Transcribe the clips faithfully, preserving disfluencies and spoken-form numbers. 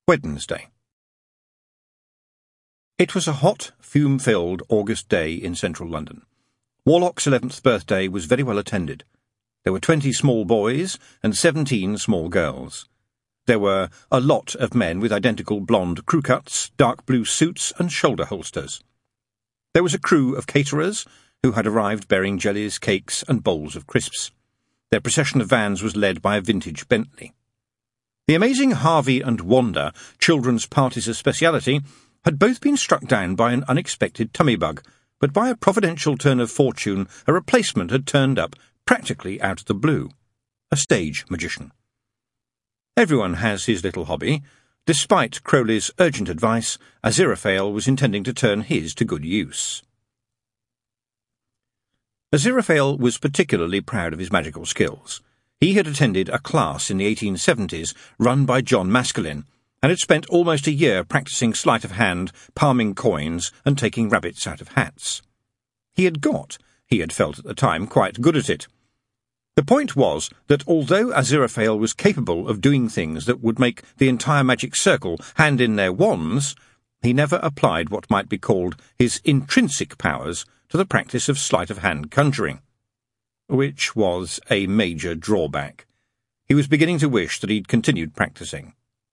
Wednesday. It was a hot, fume-filled August day in central London. Warlock's eleventh birthday was very well attended. There were twenty small boys and seventeen small girls. There were a lot of men with identical blonde crew cuts, dark blue suits and shoulder holsters. There was a crew of caterers who had arrived bearing jellies, cakes and bowls of crisps. Their procession of vans was led by a vintage Bentley. The amazing Harvey and Wanda, children's parties of speciality, had both been struck down by an unexpected tummy bug, but by a providential turn of fortune a replacement had turned up practically out of the blue. A stage magician. Everyone has his little hobby. Despite Crowley's urgent advice, Aziraphale was intending to turn his to good use. Aziraphale was particularly proud of his magical skills. He had attended a class in the eighteen seventies run by John Maskelyne, and had spent almost a year practising sleight of hand, palming coins, and taking rabbits out of hats. He had got, he had felt at the time, quite good at it. The point was that although Aziraphale was capable of doing things that would make the entire magic circle hand in their wands, he never applied what might be called his intrinsic powers to the practice of sleight-of-hand conjuring, which was a major drawback. He was beginning to wish that he'd continued practising.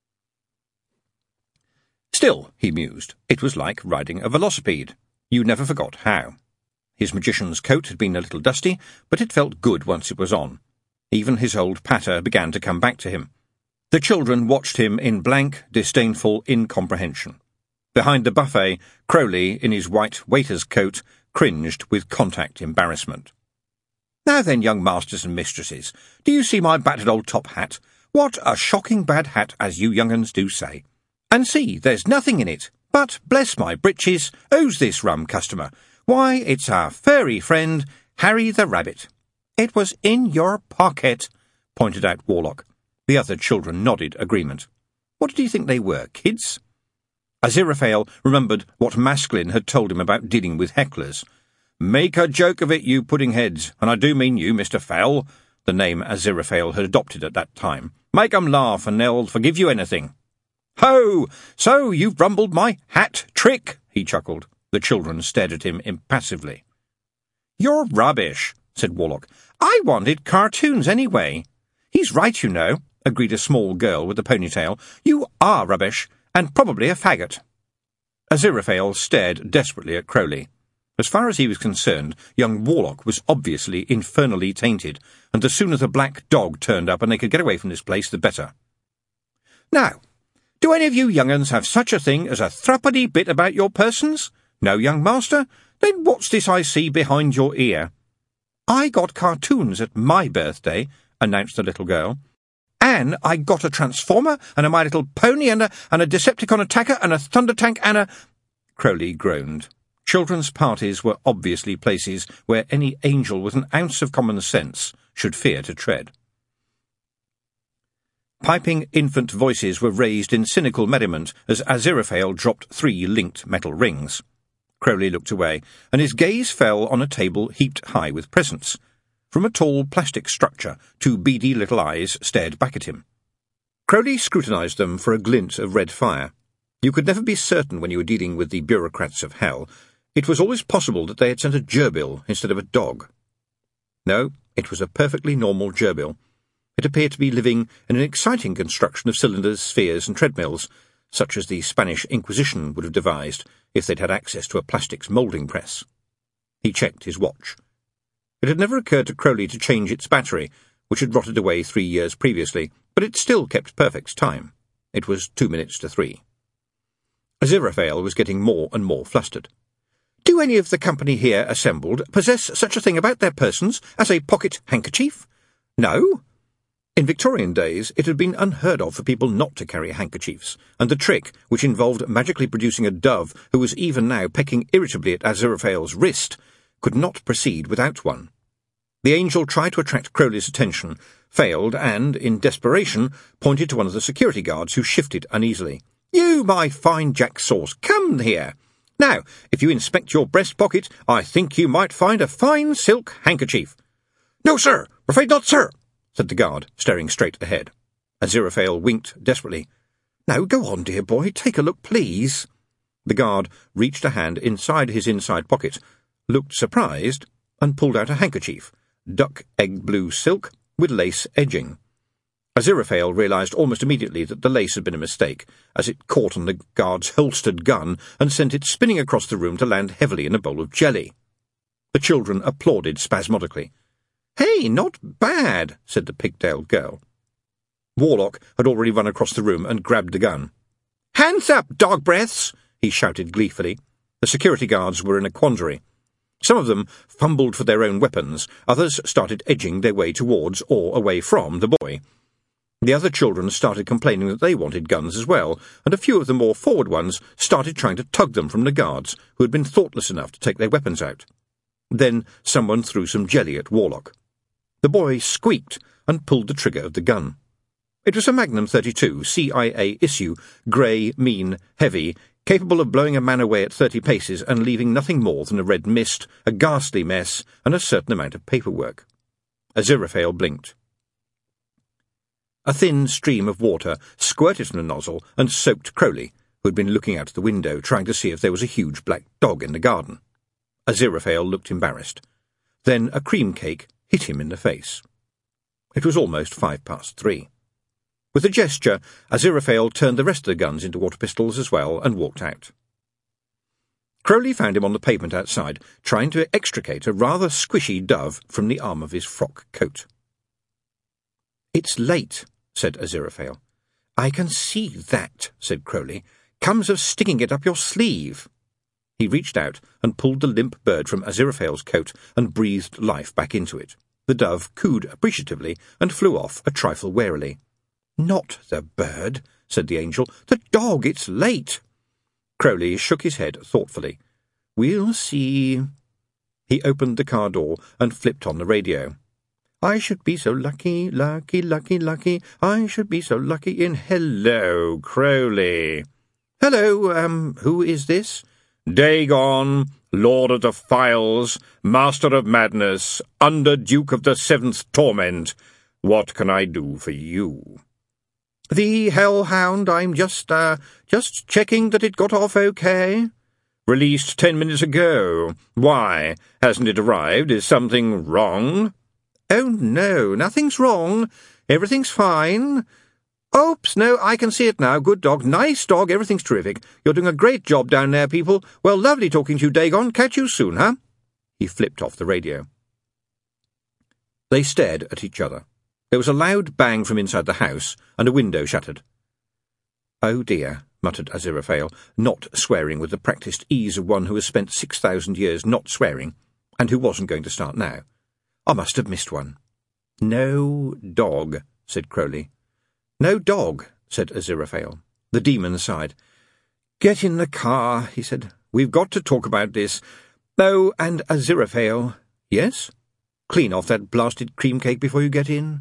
Still, he mused, it was like riding a velocipede. You never forgot how. His magician's coat had been a little dusty, but it felt good once it was on. Even his old patter began to come back to him. The children watched him in blank, disdainful incomprehension. Behind the buffet, Crowley, in his white waiter's coat, cringed with contact embarrassment. "Now then, young masters and mistresses, do you see my battered old top hat? What a shocking bad hat, as you young uns do say. And see, there's nothing in it. But, bless my breeches, who's this rum customer? Why, it's our furry friend, Harry the Rabbit." "It was in your pocket," pointed out Warlock. The other children nodded agreement. What did he think they were, kids? Aziraphale remembered what Maskelyne had told him about dealing with hecklers. "Make a joke of it, you pudding-heads, and I do mean you, Mister Fell," the name Aziraphale had adopted at that time. "Make 'em laugh, and they'll forgive you anything." "Ho! So you've rumbled my hat trick," he chuckled. The children stared at him impassively. "You're rubbish," said Warlock. "I wanted cartoons anyway." "He's right, you know," agreed a small girl with a ponytail. "You are rubbish, and probably a faggot." Aziraphale stared desperately at Crowley. As far as he was concerned, young Warlock was obviously infernally tainted, and the sooner the black dog turned up and they could get away from this place, the better. "Now, do any of you young uns have such a thing as a thruppity bit about your persons? No, young master? Then what's this I see behind your ear?" "I got cartoons at my birthday," announced the little girl. "And I got a Transformer, and a My Little Pony, and a, and a Decepticon attacker, and a Thunder Tank, and a—" Crowley groaned. Children's parties were obviously places where any angel with an ounce of common sense should fear to tread. Piping infant voices were raised in cynical merriment as Aziraphale dropped three linked metal rings. Crowley looked away, and his gaze fell on a table heaped high with presents. From a tall plastic structure, two beady little eyes stared back at him. Crowley scrutinised them for a glint of red fire. You could never be certain when you were dealing with the bureaucrats of hell. It was always possible that they had sent a gerbil instead of a dog. No, it was a perfectly normal gerbil. It appeared to be living in an exciting construction of cylinders, spheres, and treadmills, such as the Spanish Inquisition would have devised if they'd had access to a plastics moulding press. He checked his watch. It had never occurred to Crowley to change its battery, which had rotted away three years previously, but it still kept perfect time. It was two minutes to three. Aziraphale was getting more and more flustered. "Do any of the company here assembled possess such a thing about their persons as a pocket handkerchief? No?" In Victorian days, it had been unheard of for people not to carry handkerchiefs, and the trick, which involved magically producing a dove who was even now pecking irritably at Aziraphale's wrist, could not proceed without one. The angel tried to attract Crowley's attention, failed, and, in desperation, pointed to one of the security guards who shifted uneasily. "You, my fine Jack Sauce, come here. Now, if you inspect your breast pocket, I think you might find a fine silk handkerchief." "No, sir, afraid not, sir," said the guard, staring straight ahead. Aziraphale winked desperately. "Now, go on, dear boy, take a look, please." The guard reached a hand inside his inside pocket, looked surprised, and pulled out a handkerchief, duck egg blue silk, with lace edging. Aziraphale realised almost immediately that the lace had been a mistake, as it caught on the guard's holstered gun and sent it spinning across the room to land heavily in a bowl of jelly. The children applauded spasmodically. "Hey, not bad," said the pigtailed girl. Warlock had already run across the room and grabbed the gun. "Hands up, dog breaths!" he shouted gleefully. The security guards were in a quandary. Some of them fumbled for their own weapons, others started edging their way towards or away from the boy. The other children started complaining that they wanted guns as well, and a few of the more forward ones started trying to tug them from the guards, who had been thoughtless enough to take their weapons out. Then someone threw some jelly at Warlock. The boy squeaked and pulled the trigger of the gun. It was a Magnum thirty-two, C I A issue, grey, mean, heavy, capable of blowing a man away at thirty paces and leaving nothing more than a red mist, a ghastly mess, and a certain amount of paperwork. Aziraphale blinked. A thin stream of water squirted from the nozzle and soaked Crowley, who had been looking out of the window, trying to see if there was a huge black dog in the garden. Aziraphale looked embarrassed. Then a cream cake hit him in the face. It was almost five past three. With a gesture, Aziraphale turned the rest of the guns into water pistols as well and walked out. Crowley found him on the pavement outside, trying to extricate a rather squishy dove from the arm of his frock coat. "It's late," said Aziraphale. "I can see that," said Crowley. "Comes of sticking it up your sleeve." He reached out and pulled the limp bird from Aziraphale's coat and breathed life back into it. The dove cooed appreciatively and flew off a trifle warily. "Not the bird," said the angel. "The dog, it's late." Crowley shook his head thoughtfully. "We'll see." He opened the car door and flipped on the radio. "I should be so lucky, lucky, lucky, lucky. I should be so lucky in—" "Hello, Crowley." "Hello, um, who is this?" "Dagon, Lord of the Files, Master of Madness, Under-Duke of the Seventh Torment. What can I do for you?" "The Hellhound. I'm just, uh, just checking that it got off okay." "Released ten minutes ago. Why? Hasn't it arrived? Is something wrong?" "Oh, no, nothing's wrong. Everything's fine. Oops, no, I can see it now. Good dog. Nice dog. Everything's terrific. You're doing a great job down there, people. Well, lovely talking to you, Dagon. Catch you soon, huh?" He flipped off the radio. They stared at each other. There was a loud bang from inside the house, and a window shattered. "Oh dear," muttered Aziraphale, not swearing with the practised ease of one who has spent six thousand years not swearing, and who wasn't going to start now. "I must have missed one." "No dog," said Crowley. "No dog," said Aziraphale. The demon sighed. "Get in the car," he said. "We've got to talk about this. Oh, and Aziraphale." "Yes?" "Clean off that blasted cream cake before you get in."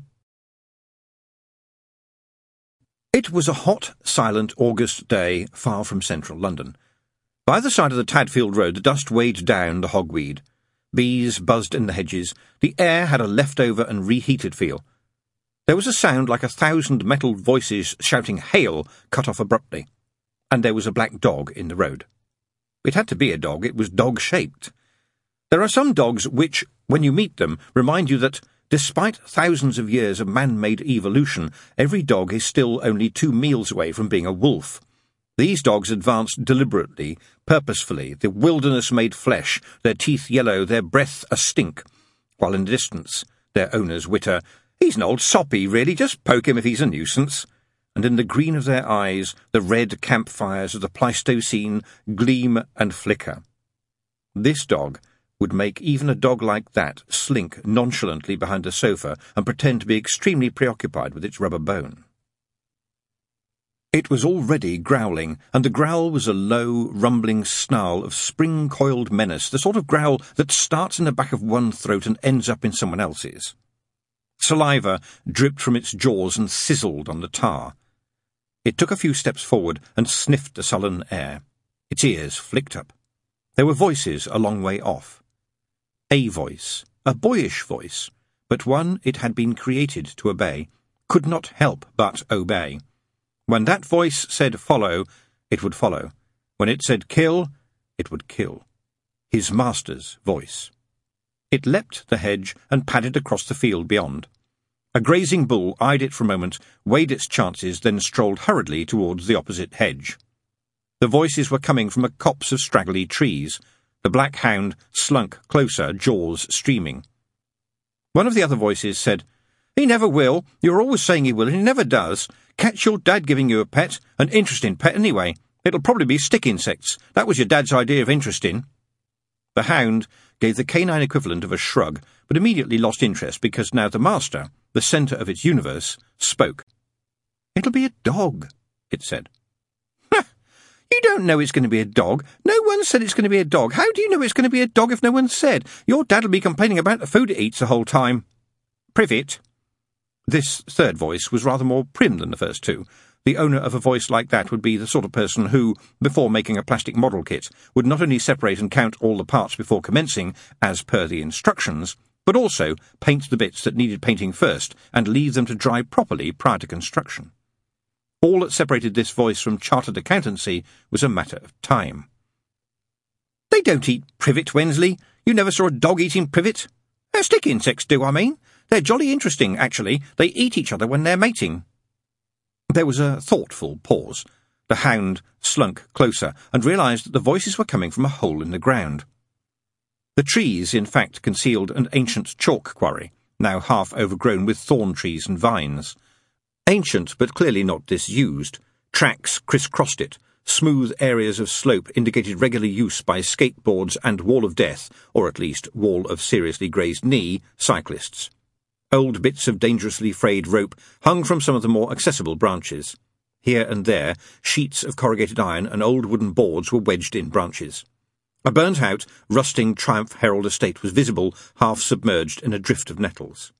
It was a hot, silent August day far from central London. By the side of the Tadfield Road the dust weighed down the hogweed. Bees buzzed in the hedges. The air had a leftover and reheated feel. There was a sound like a thousand metal voices shouting "Hail!" cut off abruptly. And there was a black dog in the road. It had to be a dog. It was dog-shaped. There are some dogs which, when you meet them, remind you that, despite thousands of years of man-made evolution, every dog is still only two meals away from being a wolf. These dogs advanced deliberately, purposefully, the wilderness-made flesh, their teeth yellow, their breath a stink, while in the distance their owners witter, "He's an old soppy, really, just poke him if he's a nuisance." And in the green of their eyes the red campfires of the Pleistocene gleam and flicker. This dog would make even a dog like that slink nonchalantly behind the sofa and pretend to be extremely preoccupied with its rubber bone. It was already growling, and the growl was a low, rumbling snarl of spring-coiled menace, the sort of growl that starts in the back of one throat and ends up in someone else's. Saliva dripped from its jaws and sizzled on the tar. It took a few steps forward and sniffed the sullen air. Its ears flicked up. There were voices a long way off. A voice, a boyish voice, but one it had been created to obey, could not help but obey. When that voice said follow, it would follow. When it said kill, it would kill. His master's voice. It leapt the hedge and padded across the field beyond. A grazing bull eyed it for a moment, weighed its chances, then strolled hurriedly towards the opposite hedge. The voices were coming from a copse of straggly trees. The black hound slunk closer, jaws streaming. One of the other voices said, "He never will. You're always saying he will, and he never does. Catch your dad giving you a pet, an interesting pet anyway. It'll probably be stick insects. That was your dad's idea of interesting." The hound gave the canine equivalent of a shrug, but immediately lost interest because now the master, the centre of its universe, spoke. "It'll be a dog," it said. "Ha! You don't know it's going to be a dog. No one said it's going to be a dog. How do you know it's going to be a dog if no one said? Your dad'll be complaining about the food it eats the whole time." "Privet." This third voice was rather more prim than the first two. The owner of a voice like that would be the sort of person who, before making a plastic model kit, would not only separate and count all the parts before commencing, as per the instructions, but also paint the bits that needed painting first and leave them to dry properly prior to construction. All that separated this voice from chartered accountancy was a matter of time. "They don't eat privet, Wensley. You never saw a dog eating privet. Uh, stick insects do, I mean. They're jolly interesting, actually. They eat each other when they're mating." There was a thoughtful pause. The hound slunk closer and realised that the voices were coming from a hole in the ground. The trees, in fact, concealed an ancient chalk quarry, now half overgrown with thorn trees and vines. Ancient, but clearly not disused. Tracks crisscrossed it. Smooth areas of slope indicated regular use by skateboards and wall of death, or at least wall of seriously grazed knee, cyclists. Old bits of dangerously frayed rope hung from some of the more accessible branches. Here and there, sheets of corrugated iron and old wooden boards were wedged in branches. A burnt-out, rusting Triumph Herald estate was visible, half-submerged in a drift of nettles.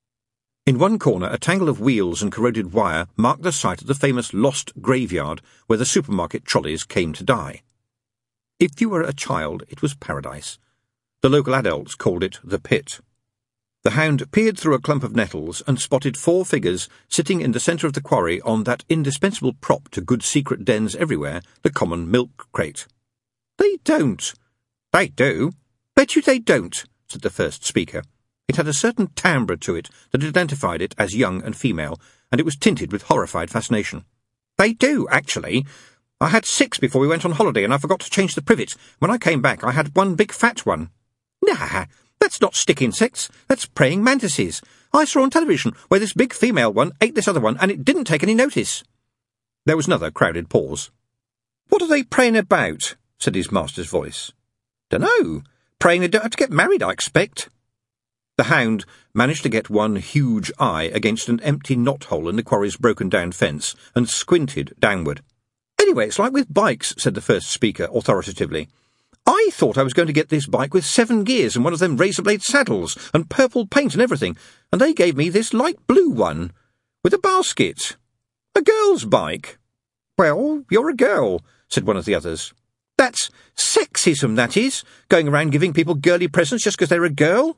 In one corner, a tangle of wheels and corroded wire marked the site of the famous Lost Graveyard, where the supermarket trolleys came to die. If you were a child, it was paradise. The local adults called it the pit. The hound peered through a clump of nettles and spotted four figures sitting in the centre of the quarry on that indispensable prop to good secret dens everywhere, the common milk crate. "They don't." "They do. Bet you they don't," said the first speaker. It had a certain timbre to it that identified it as young and female, and it was tinted with horrified fascination. "They do, actually. I had six before we went on holiday, and I forgot to change the privet. When I came back, I had one big fat one." "Nah, that's not stick insects. That's praying mantises. I saw on television where this big female one ate this other one, and it didn't take any notice." There was another crowded pause. "What are they praying about?" said his master's voice. "Dunno. Praying they don't have to get married, I expect." The hound managed to get one huge eye against an empty knothole in the quarry's broken-down fence and squinted downward. "Anyway, it's like with bikes," said the first speaker authoritatively. "I thought I was going to get this bike with seven gears and one of them razor-blade saddles and purple paint and everything, and they gave me this light blue one, with a basket. A girl's bike." "Well, you're a girl," said one of the others. "That's sexism, that is, going around giving people girly presents just because they're a girl."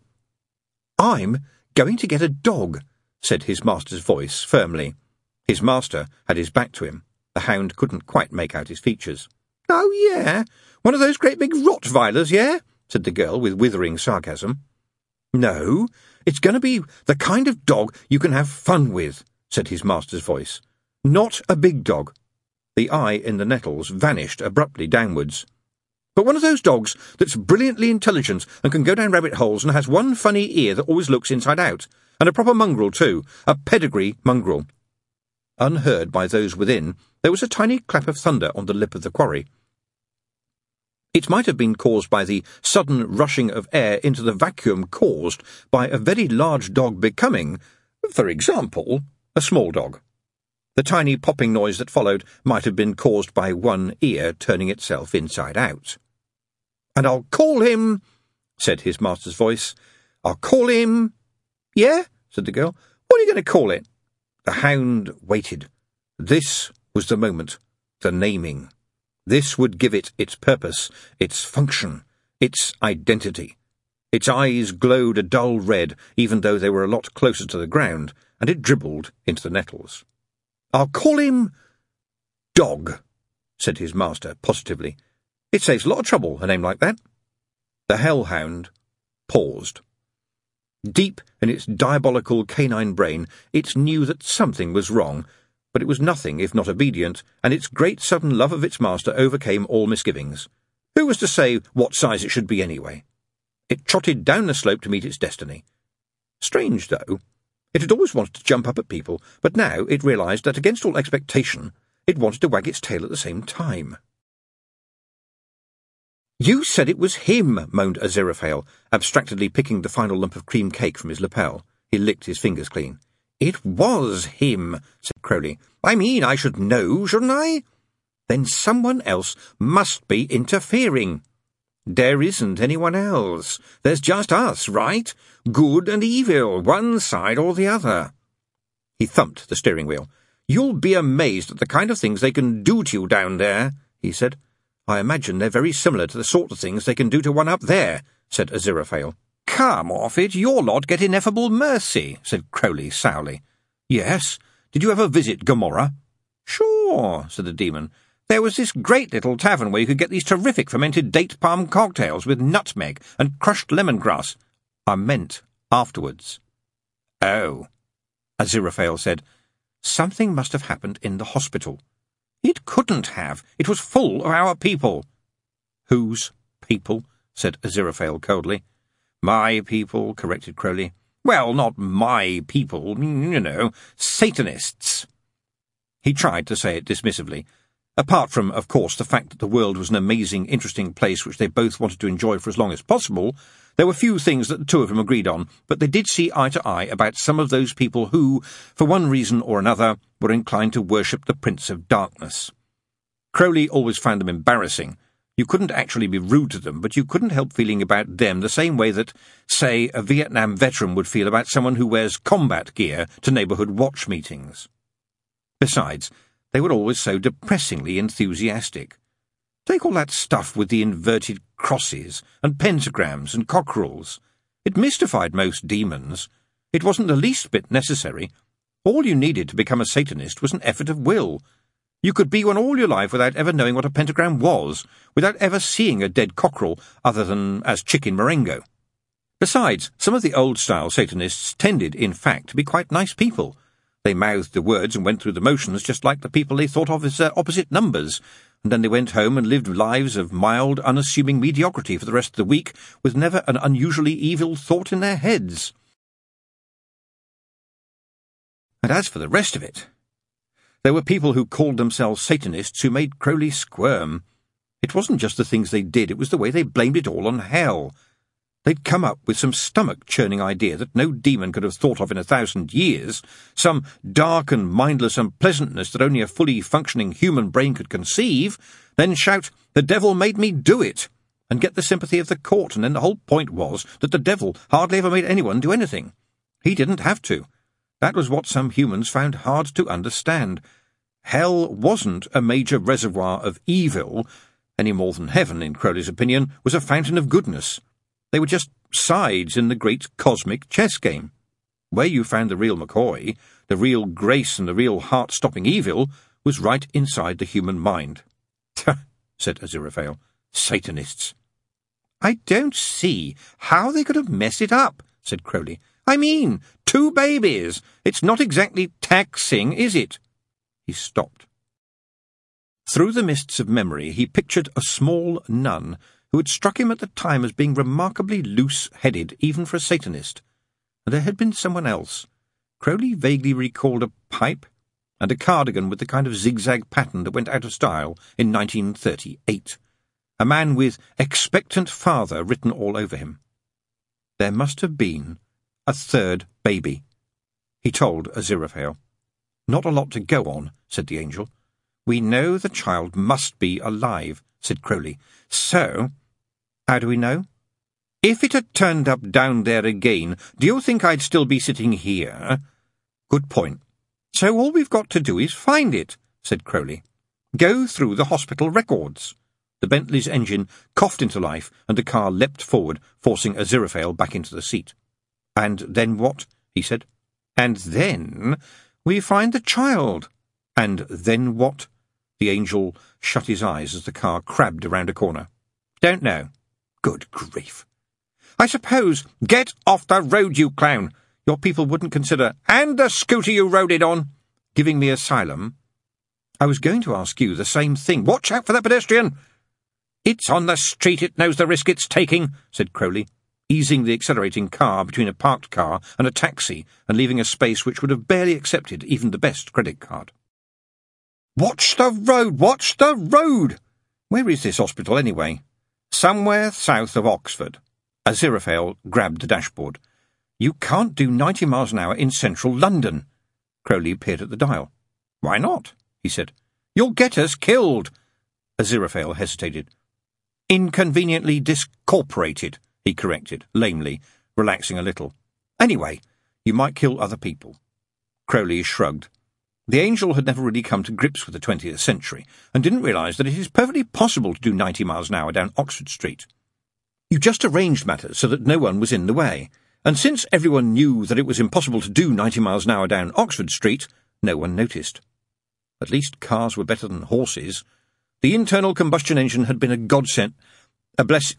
"I'm going to get a dog," said his master's voice firmly. His master had his back to him. The hound couldn't quite make out his features. "Oh, yeah? One of those great big Rottweilers, yeah?" said the girl with withering sarcasm. "No, it's going to be the kind of dog you can have fun with," said his master's voice. "Not a big dog." The eye in the nettles vanished abruptly downwards. "But one of those dogs that's brilliantly intelligent and can go down rabbit holes and has one funny ear that always looks inside out, and a proper mongrel too, a pedigree mongrel." Unheard by those within, there was a tiny clap of thunder on the lip of the quarry. It might have been caused by the sudden rushing of air into the vacuum caused by a very large dog becoming, for example, a small dog. The tiny popping noise that followed might have been caused by one ear turning itself inside out. "And I'll call him," said his master's voice. "I'll call him—" "Yeah?" said the girl. "What are you going to call it?" The hound waited. This was the moment, the naming. This would give it its purpose, its function, its identity. Its eyes glowed a dull red, even though they were a lot closer to the ground, and it dribbled into the nettles. "I'll call him—" Dog, said his master positively. It saves a lot of trouble, a name like that. The hellhound paused. Deep in its diabolical canine brain, it knew that something was wrong, but it was nothing if not obedient, and its great sudden love of its master overcame all misgivings. Who was to say what size it should be anyway? It trotted down the slope to meet its destiny. Strange, though. It had always wanted to jump up at people, but now it realised that against all expectation, it wanted to wag its tail at the same time. "You said it was him," moaned Aziraphale, abstractedly picking the final lump of cream cake from his lapel. He licked his fingers clean. "It was him," said Crowley. "I mean, I should know, shouldn't I?" "Then someone else must be interfering." "There isn't anyone else. There's just us, right? Good and evil, one side or the other." He thumped the steering wheel. "You'll be amazed at the kind of things they can do to you down there," he said. "I imagine they're very similar to the sort of things they can do to one up there," said Aziraphale. "Come off it, your lot get ineffable mercy," said Crowley sourly. "Yes. Did you ever visit Gomorrah?" "Sure," said the demon. "There was this great little tavern where you could get these terrific fermented date palm cocktails with nutmeg and crushed lemongrass." "I meant afterwards." "Oh," Aziraphale said. "Something must have happened in the hospital." "It couldn't have. It was full of our people." "Whose people?" said Aziraphale coldly. "My people," corrected Crowley. "Well, not my people, you know, Satanists." He tried to say it dismissively. Apart from, of course, the fact that the world was an amazing, interesting place which they both wanted to enjoy for as long as possible, there were few things that the two of them agreed on, but they did see eye to eye about some of those people who, for one reason or another, were inclined to worship the Prince of Darkness. Crowley always found them embarrassing. You couldn't actually be rude to them, but you couldn't help feeling about them the same way that, say, a Vietnam veteran would feel about someone who wears combat gear to neighbourhood watch meetings. Besides, they were always so depressingly enthusiastic. Take all that stuff with the inverted crosses and pentagrams and cockerels. It mystified most demons. It wasn't the least bit necessary. All you needed to become a Satanist was an effort of will. You could be one all your life without ever knowing what a pentagram was, without ever seeing a dead cockerel other than as chicken Marengo. Besides, some of the old-style Satanists tended, in fact, to be quite nice people. They mouthed the words and went through the motions just like the people they thought of as their opposite numbers, and then they went home and lived lives of mild, unassuming mediocrity for the rest of the week, with never an unusually evil thought in their heads. And as for the rest of it, there were people who called themselves Satanists who made Crowley squirm. It wasn't just the things they did, it was the way they blamed it all on hell. They'd come up with some stomach-churning idea that no demon could have thought of in a thousand years, some dark and mindless unpleasantness that only a fully functioning human brain could conceive, then shout, "The devil made me do it," and get the sympathy of the court, and then the whole point was that the devil hardly ever made anyone do anything. He didn't have to. That was what some humans found hard to understand. Hell wasn't a major reservoir of evil, any more than heaven, in Crowley's opinion, was a fountain of goodness. They were just sides in the great cosmic chess game. Where you found the real McCoy, the real grace and the real heart-stopping evil, was right inside the human mind. "Tch," said Aziraphale. "Satanists." "I don't see how they could have messed it up," said Crowley. "I mean, two babies. It's not exactly taxing, is it?" He stopped. Through the mists of memory he pictured a small nun who had struck him at the time as being remarkably loose-headed even for a Satanist. And there had been someone else. Crowley vaguely recalled a pipe and a cardigan with the kind of zigzag pattern that went out of style in nineteen thirty-eight. A man with "expectant father" written all over him. There must have been a third baby. He told Aziraphale. "Not a lot to go on," said the angel. "We know the child must be alive," said Crowley. "So, how do we know? If it had turned up down there again, do you think I'd still be sitting here?" "Good point. So all we've got to do is find it," said Crowley. "Go through the hospital records." The Bentley's engine coughed into life, and the car leapt forward, forcing Aziraphale back into the seat. "And then what?" he said. "And then we find the child." "And then what?" The Angel shut his eyes as the car crabbed around a corner. "Don't know." "Good grief." "I suppose—" "Get off the road, you clown! Your people wouldn't consider—" "And the scooter you rode it on!" "Giving me asylum?" "I was going to ask you the same thing." "Watch out for the pedestrian!" "It's on the street, it knows the risk it's taking," said Crowley, easing the accelerating car between a parked car and a taxi and leaving a space which would have barely accepted even the best credit card. "Watch the road! Watch the road!" "Where is this hospital, anyway?" "Somewhere south of Oxford." Aziraphale grabbed the dashboard. "You can't do ninety miles an hour in central London." Crowley peered at the dial. "Why not?" he said. "You'll get us killed." Aziraphale hesitated. "Inconveniently discorporated," he corrected, lamely, relaxing a little. "Anyway, you might kill other people." Crowley shrugged. The Angel had never really come to grips with the twentieth century, and didn't realise that it is perfectly possible to do ninety miles an hour down Oxford Street. You just arranged matters so that no one was in the way, and since everyone knew that it was impossible to do ninety miles an hour down Oxford Street, no one noticed. At least cars were better than horses. The internal combustion engine had been a godsend, a bless...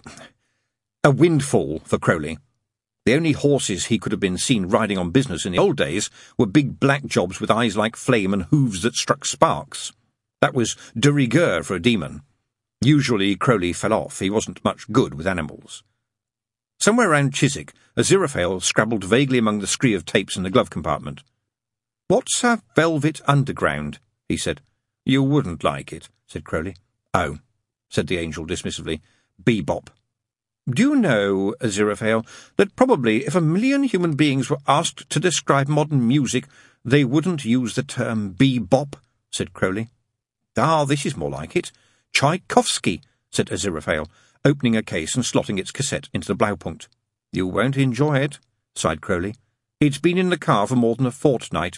a windfall for Crowley. The only horses he could have been seen riding on business in the old days were big black jobs with eyes like flame and hooves that struck sparks. That was de rigueur for a demon. Usually Crowley fell off. He wasn't much good with animals. Somewhere round Chiswick, Aziraphale scrabbled vaguely among the scree of tapes in the glove compartment. "What's a Velvet Underground?" he said. "You wouldn't like it," said Crowley. "Oh," said the Angel dismissively. "Bebop." "Do you know, Aziraphale, that probably if a million human beings were asked to describe modern music, they wouldn't use the term bebop?" said Crowley. "Ah, this is more like it. Tchaikovsky," said Aziraphale, opening a case and slotting its cassette into the Blaupunkt. "You won't enjoy it," sighed Crowley. "It's been in the car for more than a fortnight."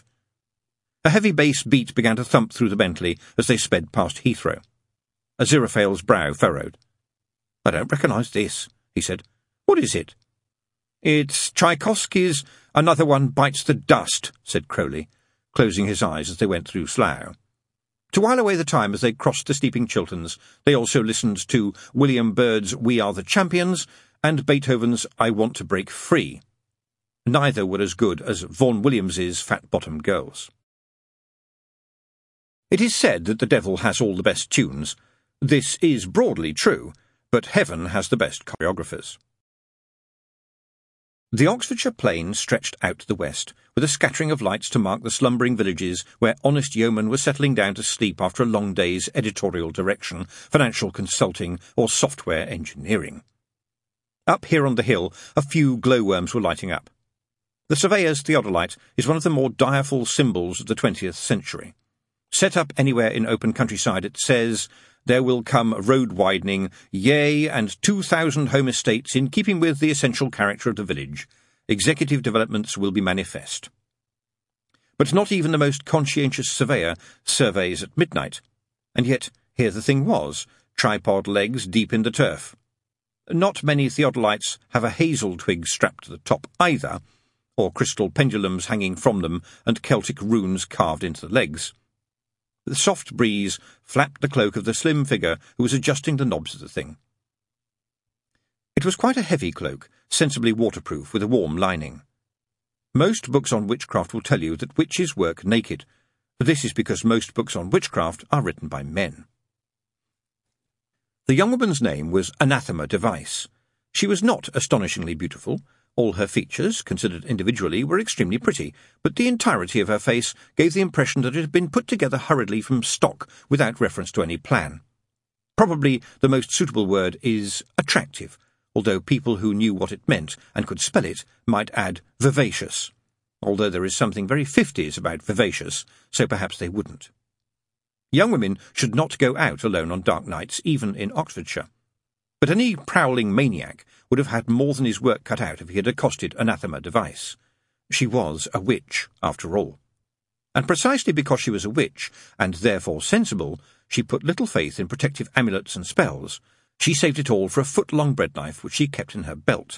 A heavy bass beat began to thump through the Bentley as they sped past Heathrow. Aziraphale's brow furrowed. "I don't recognise this," he said. "What is it?" "It's Tchaikovsky's Another One Bites the Dust," said Crowley, closing his eyes as they went through Slough. To while away the time as they crossed the sleeping Chilterns, they also listened to William Byrd's We Are the Champions and Beethoven's I Want to Break Free. Neither were as good as Vaughan Williams's Fat-Bottomed Girls. It is said that the devil has all the best tunes. This is broadly true, but heaven has the best choreographers. The Oxfordshire plain stretched out to the west, with a scattering of lights to mark the slumbering villages where honest yeomen were settling down to sleep after a long day's editorial direction, financial consulting, or software engineering. Up here on the hill, a few glowworms were lighting up. The Surveyor's Theodolite is one of the more direful symbols of the twentieth century. Set up anywhere in open countryside, it says, "There will come road widening, yea, and two thousand home estates in keeping with the essential character of the village. Executive developments will be manifest." But not even the most conscientious surveyor surveys at midnight. And yet, here the thing was, tripod legs deep in the turf. Not many theodolites have a hazel twig strapped to the top either, or crystal pendulums hanging from them and Celtic runes carved into the legs. The soft breeze flapped the cloak of the slim figure who was adjusting the knobs of the thing. It was quite a heavy cloak, sensibly waterproof, with a warm lining. Most books on witchcraft will tell you that witches work naked. This is because most books on witchcraft are written by men. The young woman's name was Anathema Device. She was not astonishingly beautiful. All her features, considered individually, were extremely pretty, but the entirety of her face gave the impression that it had been put together hurriedly from stock, without reference to any plan. Probably the most suitable word is attractive, although people who knew what it meant and could spell it might add vivacious, although there is something very fifties about vivacious, so perhaps they wouldn't. Young women should not go out alone on dark nights, even in Oxfordshire. But any prowling maniac would have had more than his work cut out if he had accosted Anathema Device. She was a witch, after all. And precisely because she was a witch, and therefore sensible, she put little faith in protective amulets and spells. She saved it all for a foot-long bread knife which she kept in her belt.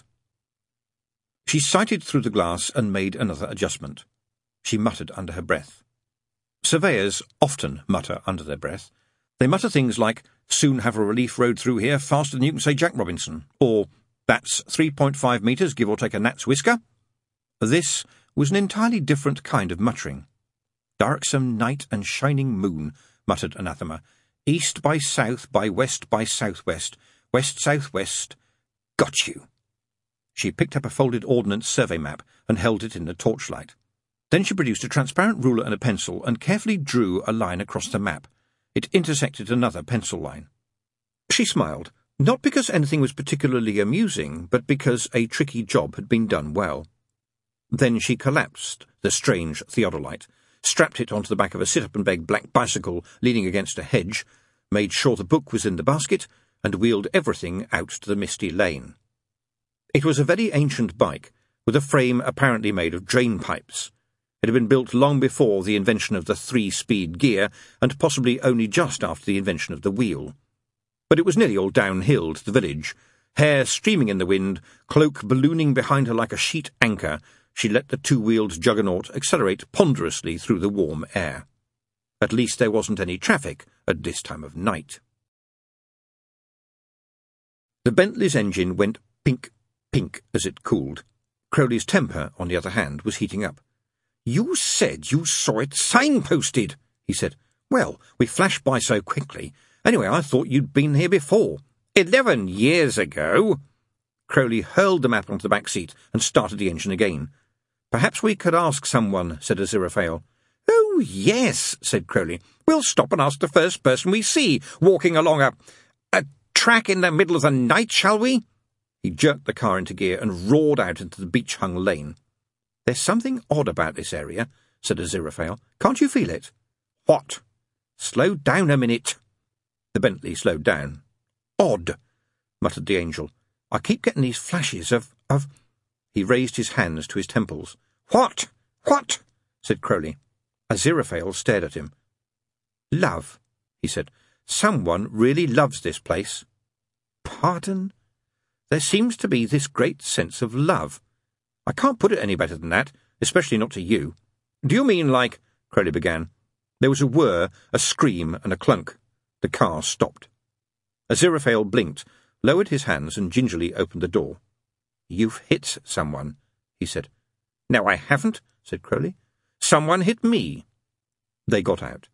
She sighted through the glass and made another adjustment. She muttered under her breath. Surveyors often mutter under their breath. They mutter things like, "Soon have a relief road through here faster than you can say Jack Robinson," or "That's three point five metres, give or take a gnat's whisker." This was an entirely different kind of muttering. "Darksome night and shining moon," muttered Anathema. "East by south by west by southwest, west-southwest. Got you." She picked up a folded ordnance survey map and held it in the torchlight. Then she produced a transparent ruler and a pencil and carefully drew a line across the map. It intersected another pencil line. She smiled, not because anything was particularly amusing, but because a tricky job had been done well. Then she collapsed the strange theodolite, strapped it onto the back of a sit-up-and-beg black bicycle leaning against a hedge, made sure the book was in the basket, and wheeled everything out to the misty lane. It was a very ancient bike, with a frame apparently made of drain pipes. It had been built long before the invention of the three-speed gear, and possibly only just after the invention of the wheel. But it was nearly all downhill to the village. Hair streaming in the wind, cloak ballooning behind her like a sheet anchor, she let the two-wheeled juggernaut accelerate ponderously through the warm air. At least there wasn't any traffic at this time of night. The Bentley's engine went pink, pink as it cooled. Crowley's temper, on the other hand, was heating up. "You said you saw it signposted," he said. "Well, we flashed by so quickly. Anyway, I thought you'd been here before." Eleven years ago." Crowley hurled the map onto the back seat and started the engine again. "Perhaps we could ask someone," said Aziraphale. "Oh, yes," said Crowley. "We'll stop and ask the first person we see, walking along a... a track in the middle of the night, shall we?" He jerked the car into gear and roared out into the beach-hung lane. "There's something odd about this area," said Aziraphale. "Can't you feel it?" "What?" "Slow down a minute." The Bentley slowed down. "Odd," muttered the angel. "I keep getting these flashes of... of... He raised his hands to his temples. "What? What?" said Crowley. Aziraphale stared at him. "Love," he said. "Someone really loves this place." "Pardon?" "There seems to be this great sense of love. I can't put it any better than that, especially not to you." "Do you mean like—" Crowley began. There was a whir, a scream, and a clunk. The car stopped. Aziraphale blinked, lowered his hands, and gingerly opened the door. "You've hit someone," he said. "No, I haven't," said Crowley. "Someone hit me." They got out.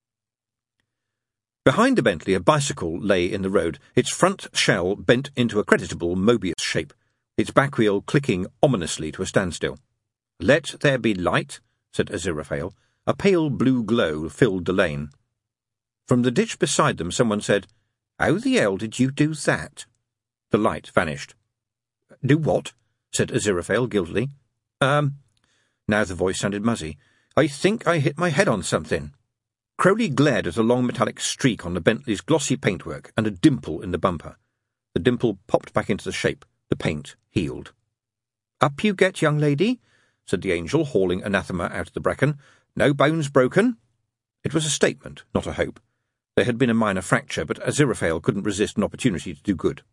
Behind the Bentley, a bicycle lay in the road, its front shell bent into a creditable Mobius shape, its back wheel clicking ominously to a standstill. "Let there be light," said Aziraphale. A pale blue glow filled the lane. From the ditch beside them someone said, "How the hell did you do that?" The light vanished. "Do what?" said Aziraphale guiltily. Um, now the voice sounded muzzy. "I think I hit my head on something." Crowley glared at a long metallic streak on the Bentley's glossy paintwork and a dimple in the bumper. The dimple popped back into the shape. The paint healed. "Up you get, young lady," said the angel, hauling Anathema out of the bracken. "No bones broken." It was a statement, not a hope. There had been a minor fracture, but Aziraphale couldn't resist an opportunity to do good.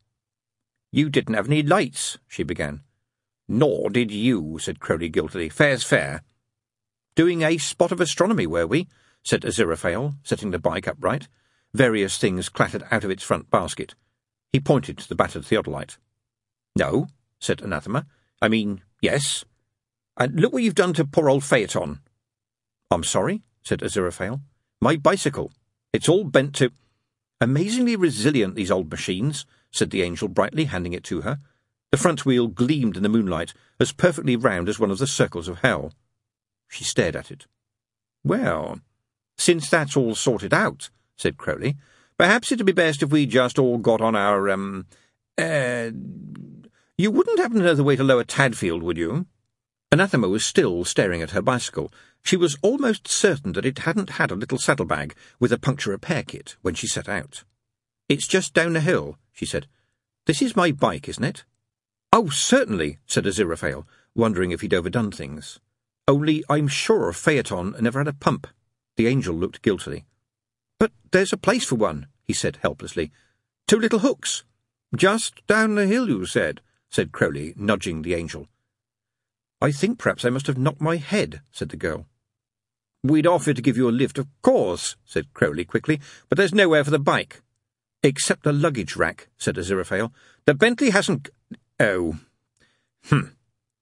"You didn't have any lights," she began. "Nor did you," said Crowley guiltily. "Fair's fair." "Doing a spot of astronomy, were we?" said Aziraphale, setting the bike upright. Various things clattered out of its front basket. He pointed to the battered theodolite. "No," said Anathema. "I mean, yes. And look what you've done to poor old Phaeton." "I'm sorry," said Aziraphale. "My bicycle. It's all bent to—" "Amazingly resilient, these old machines," said the angel brightly, handing it to her. The front wheel gleamed in the moonlight, as perfectly round as one of the circles of hell. She stared at it. "Well, since that's all sorted out," said Crowley, "perhaps it'd be best if we just all got on our, um, uh... You wouldn't happen to know the way to Lower Tadfield, would you?" Anathema was still staring at her bicycle. She was almost certain that it hadn't had a little saddlebag with a puncture repair kit when she set out. "It's just down the hill," she said. "This is my bike, isn't it?" "Oh, certainly," said Aziraphale, wondering if he'd overdone things. "Only I'm sure Phaeton never had a pump." The angel looked guiltily. "But there's a place for one," he said helplessly. "Two little hooks." "Just down the hill, you said," said Crowley, nudging the angel. "I think perhaps I must have knocked my head," said the girl. "We'd offer to give you a lift, of course," said Crowley quickly, "but there's nowhere for the bike." "Except the luggage rack," said Aziraphale. "The Bentley hasn't... Oh. Hm."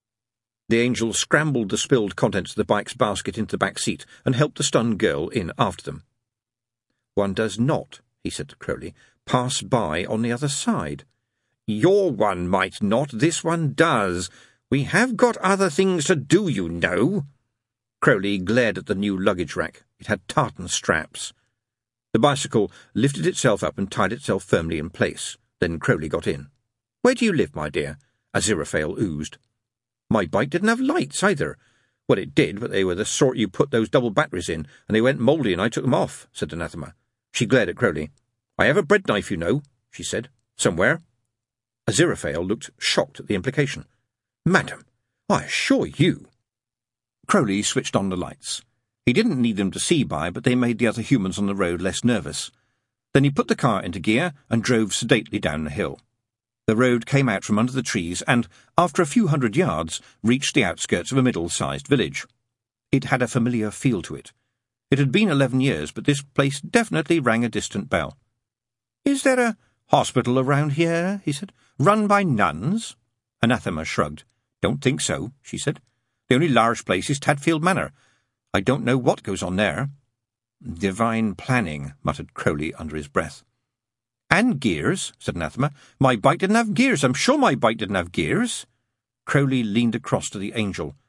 The angel scrambled the spilled contents of the bike's basket into the back seat and helped the stunned girl in after them. "One does not," he said to Crowley, "pass by on the other side." "Your one might not, this one does. We have got other things to do, you know." Crowley glared at the new luggage rack. It had tartan straps. The bicycle lifted itself up and tied itself firmly in place. Then Crowley got in. "Where do you live, my dear?" Aziraphale oozed. "My bike didn't have lights, either." "Well, it did, but they were the sort you put those double batteries in, and they went mouldy and I took them off," said Anathema. She glared at Crowley. "I have a bread knife, you know," she said. "Somewhere." Aziraphale looked shocked at the implication. "Madam, I assure you—" Crowley switched on the lights. He didn't need them to see by, but they made the other humans on the road less nervous. Then he put the car into gear and drove sedately down the hill. The road came out from under the trees and, after a few hundred yards, reached the outskirts of a middle-sized village. It had a familiar feel to it. It had been eleven years, but this place definitely rang a distant bell. "Is there a hospital around here?" he said. "Run by nuns?" Anathema shrugged. "Don't think so," she said. "The only large place is Tadfield Manor. I don't know what goes on there." "Divine planning," muttered Crowley under his breath. "And gears," said Anathema. "My bike didn't have gears. I'm sure my bike didn't have gears." Crowley leaned across to the angel.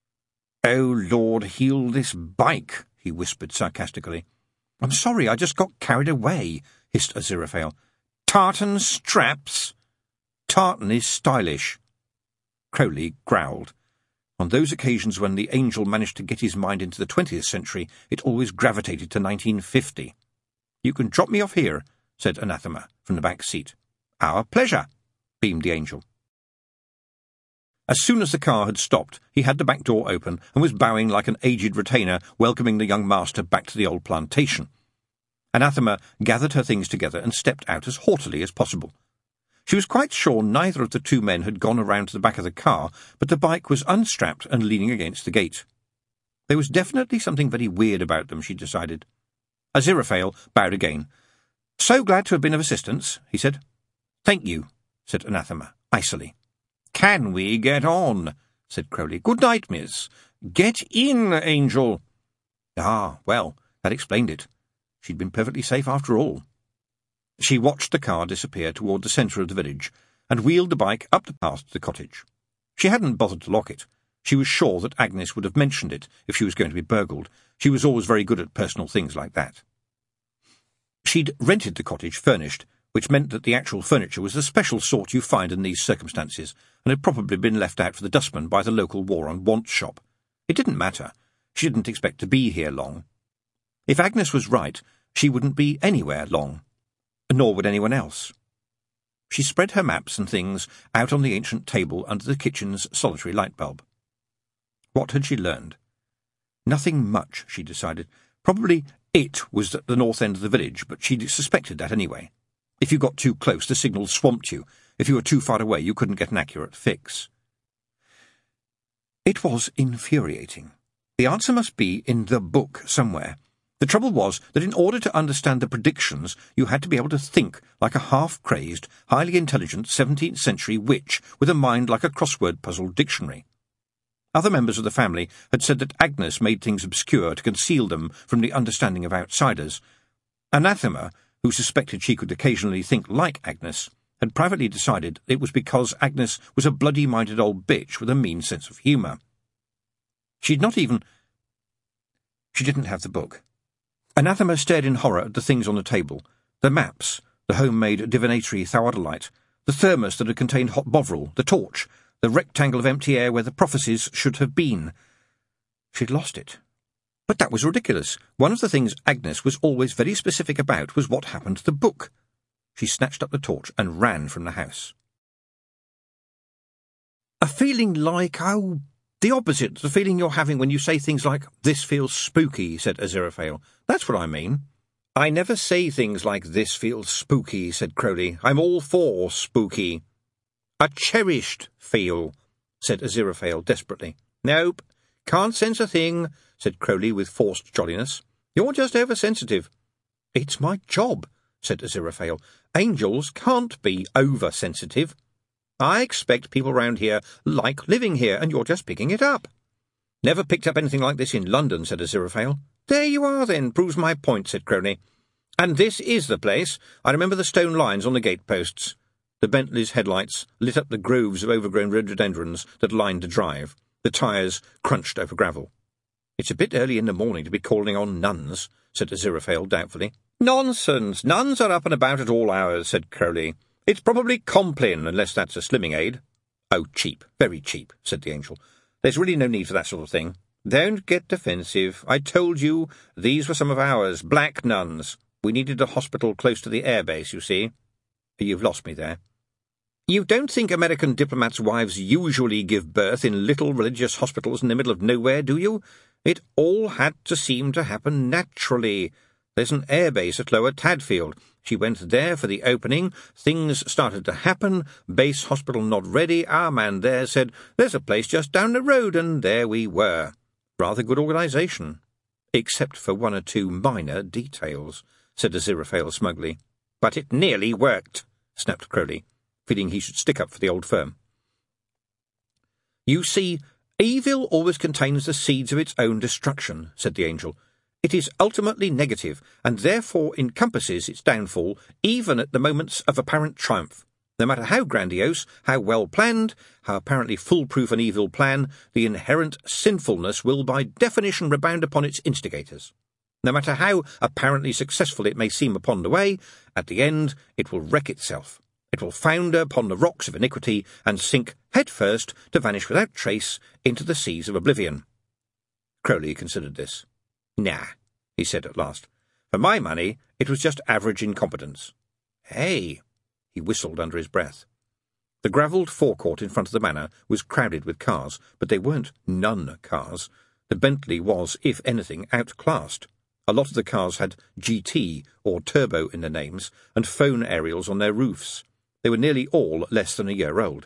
"Oh, Lord, heal this bike," he whispered sarcastically. "I'm sorry, I just got carried away," hissed Aziraphale. "Tartan straps?" "Tartan is stylish." Crowley growled. On those occasions when the angel managed to get his mind into the twentieth century, it always gravitated to nineteen fifty. "You can drop me off here," said Anathema from the back seat. "Our pleasure," beamed the angel. As soon as the car had stopped, he had the back door open and was bowing like an aged retainer, welcoming the young master back to the old plantation. Anathema gathered her things together and stepped out as haughtily as possible. She was quite sure neither of the two men had gone around to the back of the car, but the bike was unstrapped and leaning against the gate. There was definitely something very weird about them, she decided. Aziraphale bowed again. "So glad to have been of assistance," he said. "Thank you," said Anathema, icily. "Can we get on?" said Crowley. "Good night, miss." "Get in, angel." Ah, well, that explained it. She'd been perfectly safe after all. She watched the car disappear toward the centre of the village, and wheeled the bike up the path to the cottage. She hadn't bothered to lock it. She was sure that Agnes would have mentioned it if she was going to be burgled. She was always very good at personal things like that. She'd rented the cottage furnished, which meant that the actual furniture was the special sort you find in these circumstances, and had probably been left out for the dustman by the local war on want shop. It didn't matter. She didn't expect to be here long. If Agnes was right, she wouldn't be anywhere long. Nor would anyone else. She spread her maps and things out on the ancient table under the kitchen's solitary light bulb. What had she learned? Nothing much, she decided. Probably it was at the north end of the village, but she suspected that anyway. If you got too close, the signal swamped you. If you were too far away, you couldn't get an accurate fix. It was infuriating. The answer must be in the book somewhere. The trouble was that in order to understand the predictions, you had to be able to think like a half-crazed, highly intelligent seventeenth-century witch with a mind like a crossword puzzle dictionary. Other members of the family had said that Agnes made things obscure to conceal them from the understanding of outsiders. Anathema, who suspected she could occasionally think like Agnes, had privately decided it was because Agnes was a bloody-minded old bitch with a mean sense of humour. She'd not even... She didn't have the book. Anathema stared in horror at the things on the table, the maps, the homemade divinatory theodolite, the thermos that had contained hot bovril, the torch, the rectangle of empty air where the prophecies should have been. She'd lost it. But that was ridiculous. One of the things Agnes was always very specific about was what happened to the book. She snatched up the torch and ran from the house. A feeling like, oh, the opposite, the feeling you're having when you say things like, "This feels spooky," said Aziraphale. "That's what I mean." "I never say things like, 'This feels spooky,'" said Crowley. "I'm all for spooky." "A cherished feel," said Aziraphale desperately. "Nope, can't sense a thing. said Crowley with forced jolliness. "You're just oversensitive." "It's my job," said Aziraphale. "Angels can't be oversensitive. I expect people round here like living here, and you're just picking it up." "Never picked up anything like this in London," said Aziraphale. "There you are, then. Proves my point," said Crowley. "And this is the place. I remember the stone lines on the gateposts." The Bentley's headlights lit up the groves of overgrown rhododendrons that lined the drive. The tyres crunched over gravel. "It's a bit early in the morning to be calling on nuns," said Aziraphale doubtfully. "Nonsense! Nuns are up and about at all hours," said Crowley. "It's probably Compline, unless that's a slimming aid." "Oh, cheap, very cheap," said the angel. "There's really no need for that sort of thing." "Don't get defensive. I told you these were some of ours, black nuns. We needed a hospital close to the airbase, you see." "You've lost me there." "You don't think American diplomats' wives usually give birth in little religious hospitals in the middle of nowhere, do you? It all had to seem to happen naturally. There's an airbase at Lower Tadfield. She went there for the opening. Things started to happen. Base hospital not ready. Our man there said, 'There's a place just down the road,' and there we were. Rather good organisation. Except for one or two minor details," said Aziraphale smugly. "But it nearly worked," snapped Crowley, feeling he should stick up for the old firm. "You see, evil always contains the seeds of its own destruction," said the angel. "It is ultimately negative, and therefore encompasses its downfall even at the moments of apparent triumph. No matter how grandiose, how well planned, how apparently foolproof an evil plan, the inherent sinfulness will by definition rebound upon its instigators. No matter how apparently successful it may seem upon the way, at the end it will wreck itself. It will founder upon the rocks of iniquity and sink head first to vanish without trace into the seas of oblivion." Crowley considered this. "Nah," he said at last. "For my money, it was just average incompetence." "Hey!" He whistled under his breath. The gravelled forecourt in front of the manor was crowded with cars, but they weren't nun cars. The Bentley was, if anything, outclassed. A lot of the cars had G T or Turbo in their names, and phone aerials on their roofs. They were nearly all less than a year old.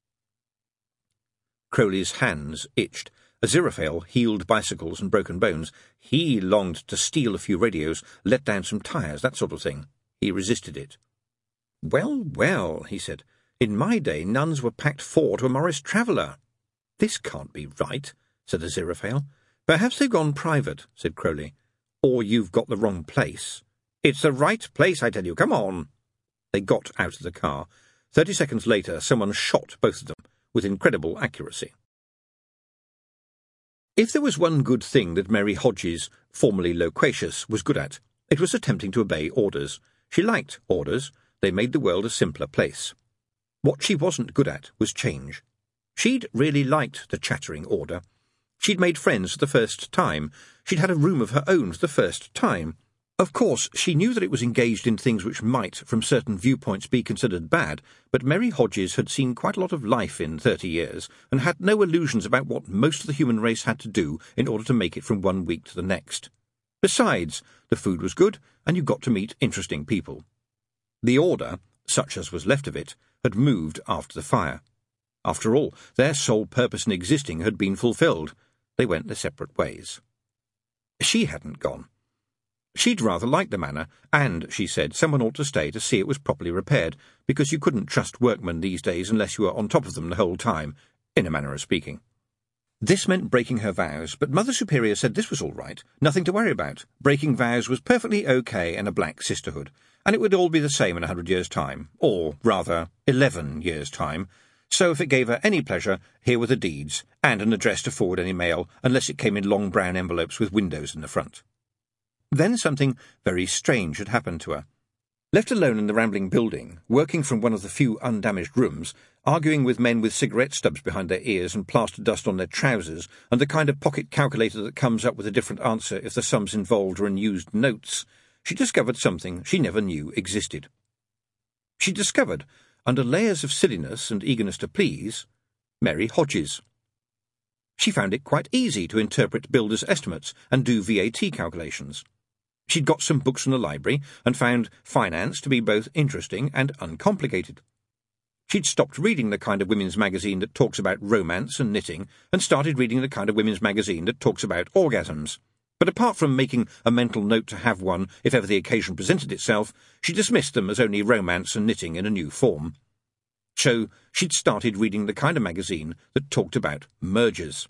Crowley's hands itched. Aziraphale healed bicycles and broken bones. He longed to steal a few radios, let down some tyres, that sort of thing. He resisted it. "Well, well," he said. "In my day, nuns were packed four to a Morris Traveller." "This can't be right," said Aziraphale. "Perhaps they've gone private," said Crowley. "Or you've got the wrong place." "It's the right place, I tell you. Come on." They got out of the car. Thirty seconds later, someone shot both of them, with incredible accuracy. If there was one good thing that Mary Hodges, formerly loquacious, was good at, it was attempting to obey orders. She liked orders. They made the world a simpler place. What she wasn't good at was change. She'd really liked the chattering order. She'd made friends for the first time. She'd had a room of her own for the first time. Of course, she knew that it was engaged in things which might, from certain viewpoints, be considered bad, but Mary Hodges had seen quite a lot of life in thirty years, and had no illusions about what most of the human race had to do in order to make it from one week to the next. Besides, the food was good, and you got to meet interesting people. The order, such as was left of it, had moved after the fire. After all, their sole purpose in existing had been fulfilled. They went their separate ways. She hadn't gone. She'd rather liked the manor, and, she said, someone ought to stay to see it was properly repaired, because you couldn't trust workmen these days unless you were on top of them the whole time, in a manner of speaking. This meant breaking her vows, but Mother Superior said this was all right, nothing to worry about. Breaking vows was perfectly okay in a black sisterhood, and it would all be the same in a hundred years' time, or, rather, eleven years' time. So if it gave her any pleasure, here were the deeds, and an address to forward any mail, unless it came in long brown envelopes with windows in the front. Then something very strange had happened to her. Left alone in the rambling building, working from one of the few undamaged rooms, arguing with men with cigarette stubs behind their ears and plaster dust on their trousers, and the kind of pocket calculator that comes up with a different answer if the sums involved are in used notes, she discovered something she never knew existed. She discovered, under layers of silliness and eagerness to please, Mary Hodges. She found it quite easy to interpret builders' estimates and do V A T calculations. She'd got some books from the library and found finance to be both interesting and uncomplicated. She'd stopped reading the kind of women's magazine that talks about romance and knitting and started reading the kind of women's magazine that talks about orgasms. But apart from making a mental note to have one if ever the occasion presented itself, she dismissed them as only romance and knitting in a new form. So she'd started reading the kind of magazine that talked about mergers.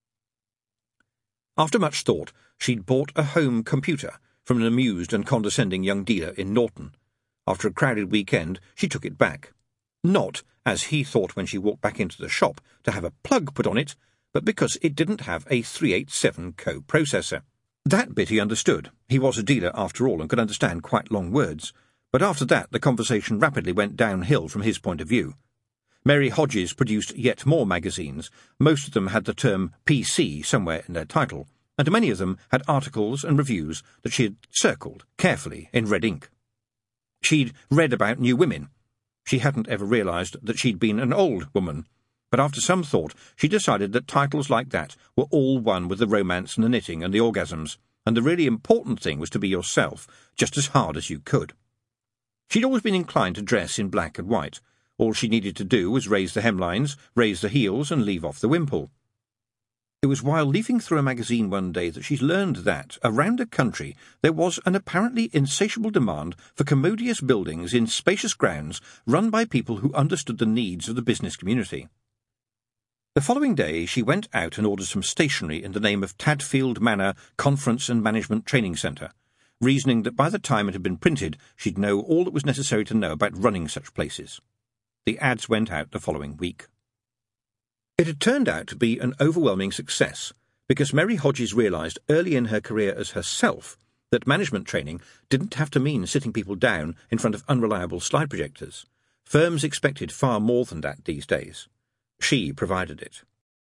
After much thought, she'd bought a home computer from an amused and condescending young dealer in Norton. After a crowded weekend, she took it back. Not, as he thought when she walked back into the shop, to have a plug put on it, but because it didn't have a three eighty-seven co-processor. That bit he understood. He was a dealer after all and could understand quite long words. But after that the conversation rapidly went downhill from his point of view. Mary Hodges produced yet more magazines. Most of them had the term P C somewhere in their title, and many of them had articles and reviews that she had circled carefully in red ink. She'd read about new women. She hadn't ever realised that she'd been an old woman, but after some thought she decided that titles like that were all one with the romance and the knitting and the orgasms, and the really important thing was to be yourself, just as hard as you could. She'd always been inclined to dress in black and white. All she needed to do was raise the hemlines, raise the heels, and leave off the wimple. It was while leafing through a magazine one day that she learned that, around the country, there was an apparently insatiable demand for commodious buildings in spacious grounds run by people who understood the needs of the business community. The following day she went out and ordered some stationery in the name of Tadfield Manor Conference and Management Training Centre, reasoning that by the time it had been printed she'd know all that was necessary to know about running such places. The ads went out the following week. It had turned out to be an overwhelming success, because Mary Hodges realised early in her career as herself that management training didn't have to mean sitting people down in front of unreliable slide projectors. Firms expected far more than that these days. She provided it.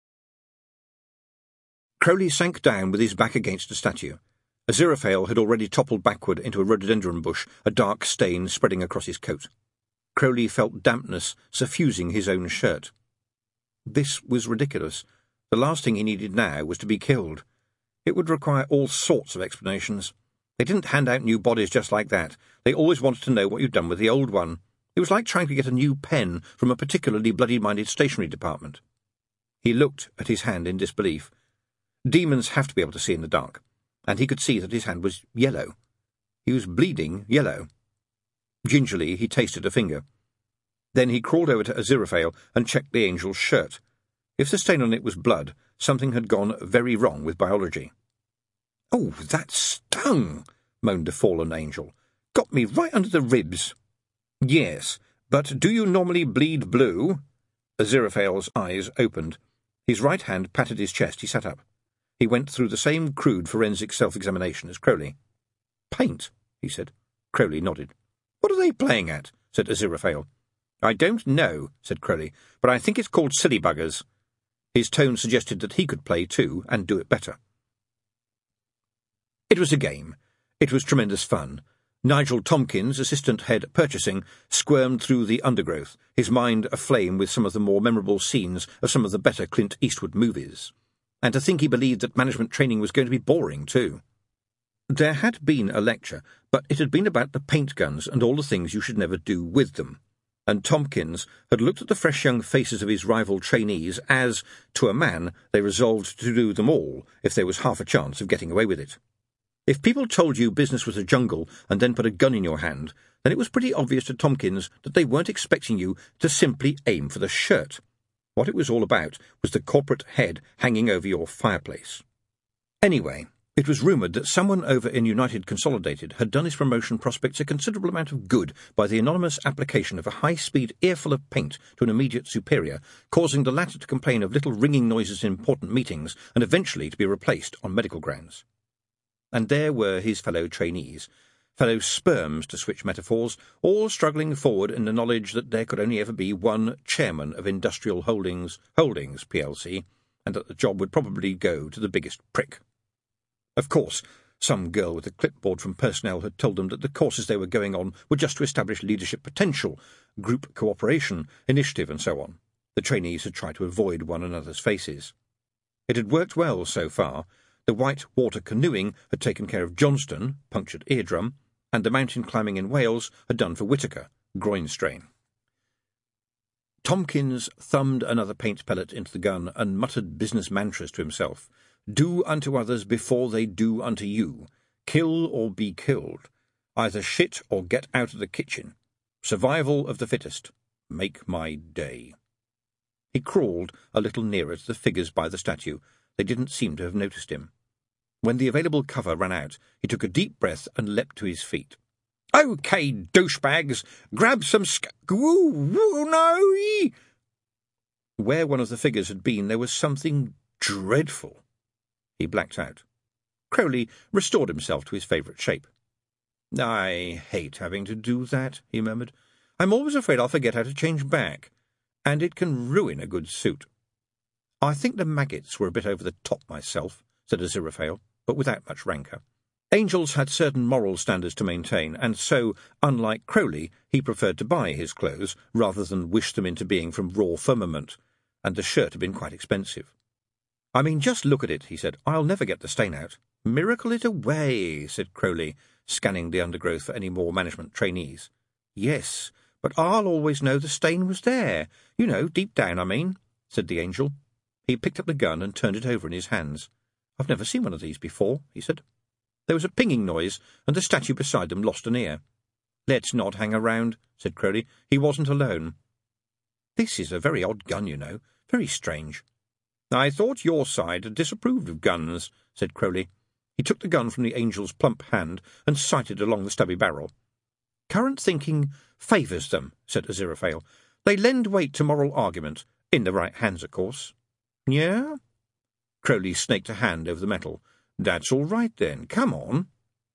Crowley sank down with his back against a statue. Aziraphale had already toppled backward into a rhododendron bush, a dark stain spreading across his coat. Crowley felt dampness suffusing his own shirt. This was ridiculous. The last thing he needed now was to be killed. It would require all sorts of explanations. They didn't hand out new bodies just like that. They always wanted to know what you'd done with the old one. It was like trying to get a new pen from a particularly bloody-minded stationery department. He looked at his hand in disbelief. Demons have to be able to see in the dark, and he could see that his hand was yellow. He was bleeding yellow. Gingerly he tasted a finger. Then he crawled over to Aziraphale and checked the angel's shirt. If the stain on it was blood, something had gone very wrong with biology. "Oh, that stung," moaned the fallen angel. "Got me right under the ribs." "Yes, but do you normally bleed blue?" Aziraphale's eyes opened. His right hand patted his chest. He sat up. He went through the same crude forensic self-examination as Crowley. "Paint," he said. Crowley nodded. "What are they playing at?" said Aziraphale. "I don't know," said Crowley, "but I think it's called silly buggers." His tone suggested that he could play too, and do it better. It was a game. It was tremendous fun. Nigel Tompkins, assistant head purchasing, squirmed through the undergrowth, his mind aflame with some of the more memorable scenes of some of the better Clint Eastwood movies. And to think he believed that management training was going to be boring too. There had been a lecture, but it had been about the paint guns and all the things you should never do with them. And Tompkins had looked at the fresh young faces of his rival trainees as, to a man, they resolved to do them all if there was half a chance of getting away with it. If people told you business was a jungle and then put a gun in your hand, then it was pretty obvious to Tompkins that they weren't expecting you to simply aim for the shirt. What it was all about was the corporate head hanging over your fireplace. Anyway, it was rumoured that someone over in United Consolidated had done his promotion prospects a considerable amount of good by the anonymous application of a high-speed earful of paint to an immediate superior, causing the latter to complain of little ringing noises in important meetings and eventually to be replaced on medical grounds. And there were his fellow trainees, fellow sperms to switch metaphors, all struggling forward in the knowledge that there could only ever be one chairman of Industrial Holdings Holdings P L C, and that the job would probably go to the biggest prick. Of course, some girl with a clipboard from personnel had told them that the courses they were going on were just to establish leadership potential, group cooperation, initiative, and so on. The trainees had tried to avoid one another's faces. It had worked well so far. The white water canoeing had taken care of Johnston, punctured eardrum, and the mountain climbing in Wales had done for Whittaker, groin strain. Tompkins thumbed another paint pellet into the gun and muttered business mantras to himself. Do unto others before they do unto you. Kill or be killed. Either shit or get out of the kitchen. Survival of the fittest. Make my day. He crawled a little nearer to the figures by the statue. They didn't seem to have noticed him. When the available cover ran out, he took a deep breath and leapt to his feet. "Okay, douchebags, grab some sk- woo, woo, no!" Where one of the figures had been, there was something dreadful. He blacked out. Crowley restored himself to his favourite shape. "I hate having to do that," he murmured. "I'm always afraid I'll forget how to change back, and it can ruin a good suit." "I think the maggots were a bit over the top myself," said Aziraphale, but without much rancour. Angels had certain moral standards to maintain, and so, unlike Crowley, he preferred to buy his clothes rather than wish them into being from raw firmament, and the shirt had been quite expensive. "I mean, just look at it," he said. "I'll never get the stain out." "Miracle it away," said Crowley, scanning the undergrowth for any more management trainees. "Yes, but I'll always know the stain was there. You know, deep down, I mean," said the angel. He picked up the gun and turned it over in his hands. "I've never seen one of these before," he said. There was a pinging noise, and the statue beside them lost an ear. "Let's not hang around," said Crowley. He wasn't alone. "This is a very odd gun, you know. Very strange." "I thought your side had disapproved of guns," said Crowley. He took the gun from the angel's plump hand and sighted along the stubby barrel. "Current thinking favours them," said Aziraphale. "They lend weight to moral argument, in the right hands, of course." "Yeah?" Crowley snaked a hand over the metal. "That's all right, then. Come on."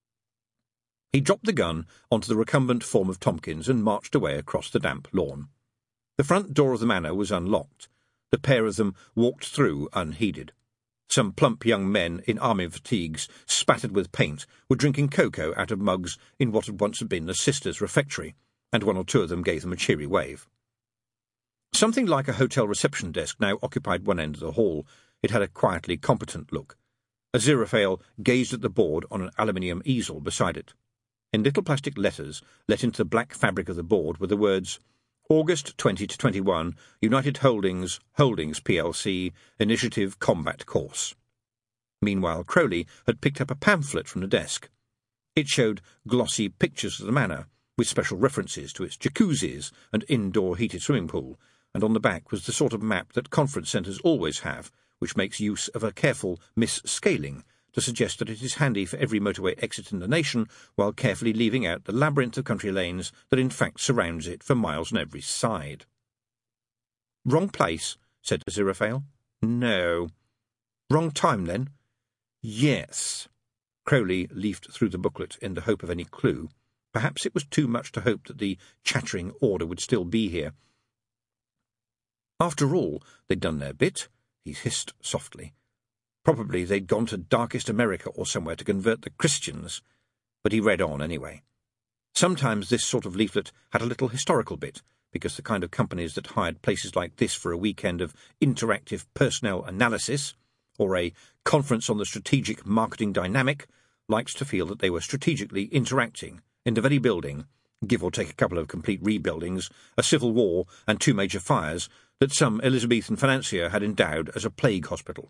He dropped the gun onto the recumbent form of Tompkins and marched away across the damp lawn. The front door of the manor was unlocked. The pair of them walked through unheeded. Some plump young men in army fatigues, spattered with paint, were drinking cocoa out of mugs in what had once been the sisters' refectory, and one or two of them gave them a cheery wave. Something like a hotel reception desk now occupied one end of the hall. It had a quietly competent look. Aziraphale gazed at the board on an aluminium easel beside it. In little plastic letters, let into the black fabric of the board, were the words, August twenty to twenty-one, United Holdings, Holdings P L C, Initiative Combat Course. Meanwhile, Crowley had picked up a pamphlet from the desk. It showed glossy pictures of the manor, with special references to its jacuzzis and indoor heated swimming pool, and on the back was the sort of map that conference centres always have, which makes use of a careful mis-scaling to suggest that it is handy for every motorway exit in the nation, while carefully leaving out the labyrinth of country lanes that in fact surrounds it for miles on every side. "Wrong place," said Aziraphale. "No." "Wrong time, then?" "Yes." Crowley leafed through the booklet in the hope of any clue. Perhaps it was too much to hope that the chattering order would still be here. After all, they'd done their bit, he hissed softly. Probably they'd gone to darkest America or somewhere to convert the Christians, but he read on anyway. Sometimes this sort of leaflet had a little historical bit, because the kind of companies that hired places like this for a weekend of interactive personnel analysis, or a conference on the strategic marketing dynamic, liked to feel that they were strategically interacting in the very building, give or take a couple of complete rebuildings, a civil war, and two major fires, that some Elizabethan financier had endowed as a plague hospital.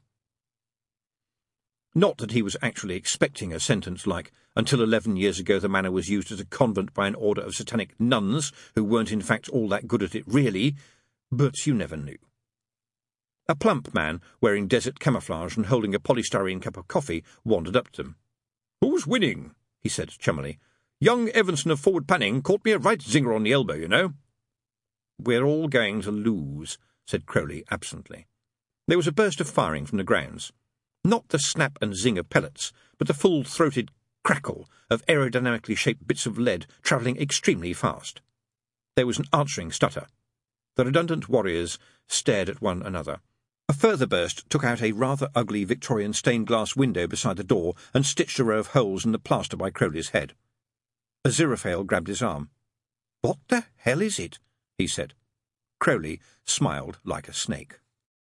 Not that he was actually expecting a sentence like, until eleven years ago the manor was used as a convent by an order of satanic nuns who weren't in fact all that good at it really, but you never knew. A plump man, wearing desert camouflage and holding a polystyrene cup of coffee, wandered up to them. "Who's winning?" he said chummily. "Young Evanson of Forward Panning caught me a right zinger on the elbow, you know." "We're all going to lose," said Crowley absently. There was a burst of firing from the grounds. Not the snap and zing of pellets, but the full-throated crackle of aerodynamically shaped bits of lead travelling extremely fast. There was an answering stutter. The redundant warriors stared at one another. A further burst took out a rather ugly Victorian stained-glass window beside the door and stitched a row of holes in the plaster by Crowley's head. Aziraphale grabbed his arm. "What the hell is it?" he said. Crowley smiled like a snake.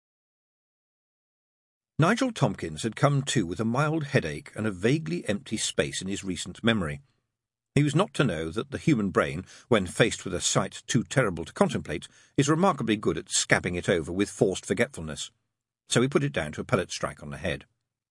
Nigel Tompkins had come to with a mild headache and a vaguely empty space in his recent memory. He was not to know that the human brain, when faced with a sight too terrible to contemplate, is remarkably good at scabbing it over with forced forgetfulness. So he put it down to a pellet strike on the head.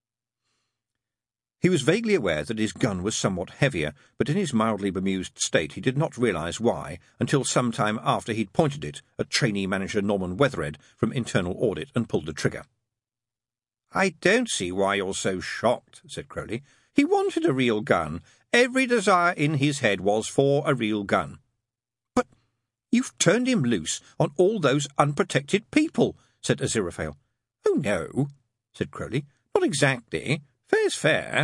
He was vaguely aware that his gun was somewhat heavier, but in his mildly bemused state he did not realise why until some time after he'd pointed it at trainee manager Norman Wethered from Internal Audit and pulled the trigger. "I don't see why you're so shocked," said Crowley. "He wanted a real gun. Every desire in his head was for a real gun." "But you've turned him loose on all those unprotected people," said Aziraphale. "Oh, no," said Crowley. "Not exactly. Fair's fair."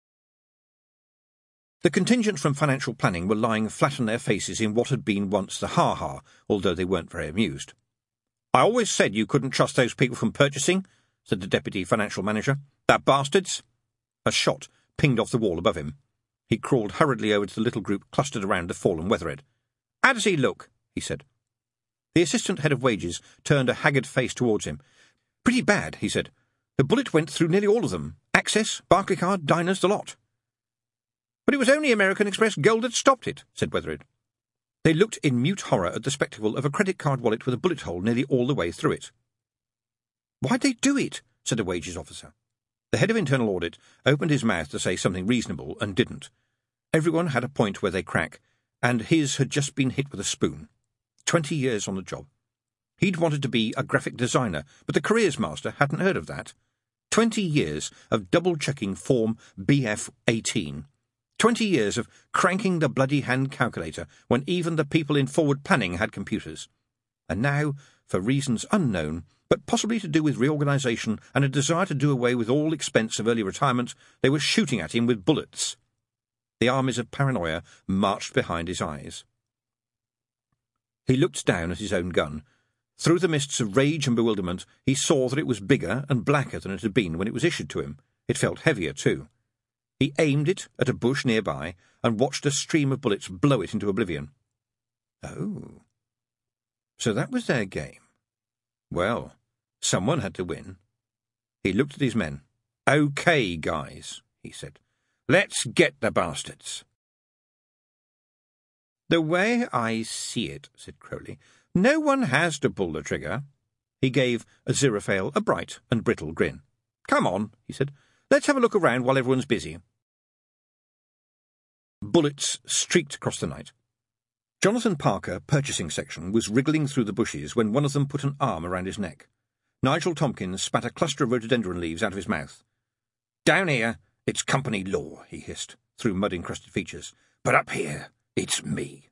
The contingent from financial planning were lying flat on their faces in what had been once the ha-ha, although they weren't very amused. "I always said you couldn't trust those people from purchasing," said the deputy financial manager. "They're bastards." A shot pinged off the wall above him. He crawled hurriedly over to the little group clustered around the fallen Wethered. "How does he look?" he said. The assistant head of wages turned a haggard face towards him. "Pretty bad," he said. "The bullet went through nearly all of them. Access, Barclaycard, Diners, the lot." "But it was only American Express Gold that stopped it," said Wethered. They looked in mute horror at the spectacle of a credit card wallet with a bullet hole nearly all the way through it. "Why'd they do it?" said a wages officer. The head of Internal Audit opened his mouth to say something reasonable and didn't. Everyone had a point where they crack, and his had just been hit with a spoon. Twenty years on the job. He'd wanted to be a graphic designer, but the careers master hadn't heard of that. Twenty years of double-checking Form B F eighteen. Twenty years of cranking the bloody hand calculator when even the people in forward planning had computers. And now, for reasons unknown, but possibly to do with reorganisation and a desire to do away with all expense of early retirement, they were shooting at him with bullets. The armies of paranoia marched behind his eyes. He looked down at his own gun. Through the mists of rage and bewilderment, he saw that it was bigger and blacker than it had been when it was issued to him. It felt heavier, too. He aimed it at a bush nearby and watched a stream of bullets blow it into oblivion. Oh. So that was their game. Well, someone had to win. He looked at his men. "Okay, guys," he said. "Let's get the bastards." "The way I see it," said Crowley, "no one has to pull the trigger." He gave Aziraphale a bright and brittle grin. "Come on," he said. "Let's have a look around while everyone's busy." Bullets streaked across the night. Jonathan Parker, purchasing section, was wriggling through the bushes when one of them put an arm around his neck. Nigel Tompkins spat a cluster of rhododendron leaves out of his mouth. "Down here, it's company law," he hissed, through mud-encrusted features. "But up here, it's me."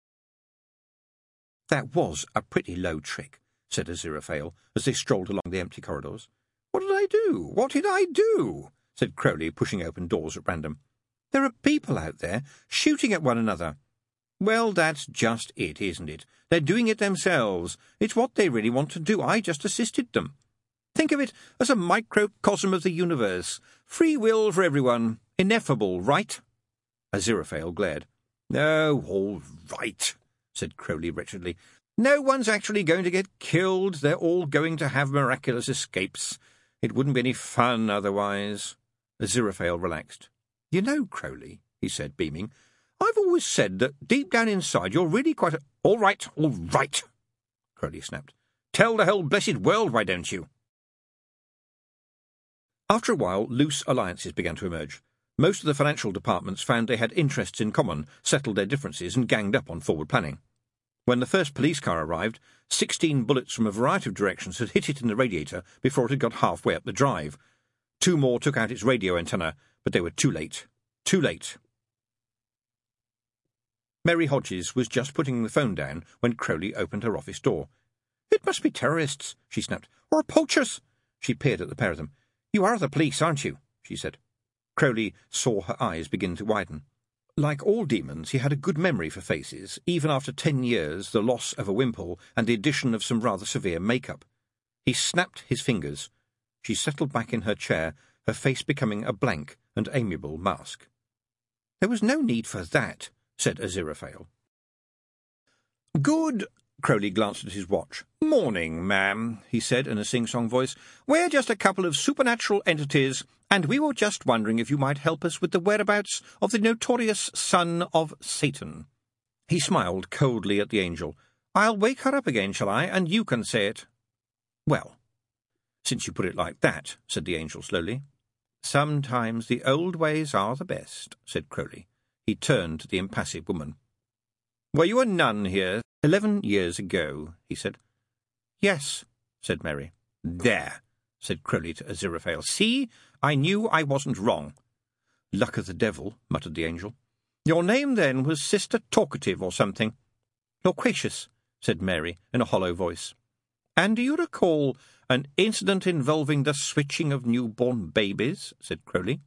"That was a pretty low trick," said Aziraphale, as they strolled along the empty corridors. "What did I do? What did I do?" said Crowley, pushing open doors at random. "There are people out there shooting at one another." "Well, that's just it, isn't it? They're doing it themselves. It's what they really want to do. I just assisted them. Think of it as a microcosm of the universe. Free will for everyone. Ineffable, right?" Aziraphale glared. "Oh, all right," said Crowley wretchedly. "No one's actually going to get killed. They're all going to have miraculous escapes. It wouldn't be any fun otherwise." Aziraphale relaxed. "You know, Crowley," he said, beaming, "I've always said that deep down inside you're really quite a—" "All right, all right," Crowley snapped. "Tell the whole blessed world, why don't you?" After a while, loose alliances began to emerge. Most of the financial departments found they had interests in common, settled their differences, and ganged up on forward planning. When the first police car arrived, sixteen bullets from a variety of directions had hit it in the radiator before it had got halfway up the drive. Two more took out its radio antenna, but they were too late. Too late. Mary Hodges was just putting the phone down when Crowley opened her office door. "It must be terrorists," she snapped. "Or poachers." She peered at the pair of them. "You are the police, aren't you?" she said. Crowley saw her eyes begin to widen. Like all demons, he had a good memory for faces, even after ten years, the loss of a wimple, and the addition of some rather severe makeup. He snapped his fingers. She settled back in her chair, her face becoming a blank and amiable mask. "There was no need for that," said Aziraphale. "Good." Crowley glanced at his watch. "Morning, ma'am," he said in a sing-song voice. "We're just a couple of supernatural entities and we were just wondering if you might help us with the whereabouts of the notorious son of Satan." He smiled coldly at the angel. "I'll wake her up again, shall I, and you can say it." "Well, since you put it like that," said the angel slowly. "Sometimes the old ways are the best," said Crowley. He turned to the impassive woman. "Were you a nun here eleven years ago?" he said. "Yes," said Mary. "There," said Crowley to Aziraphale. "See, I knew I wasn't wrong." "Luck of the devil," muttered the angel. "Your name, then, was Sister Talkative or something?" "Loquacious," said Mary in a hollow voice. "And do you recall an incident involving the switching of newborn babies?" said Crowley.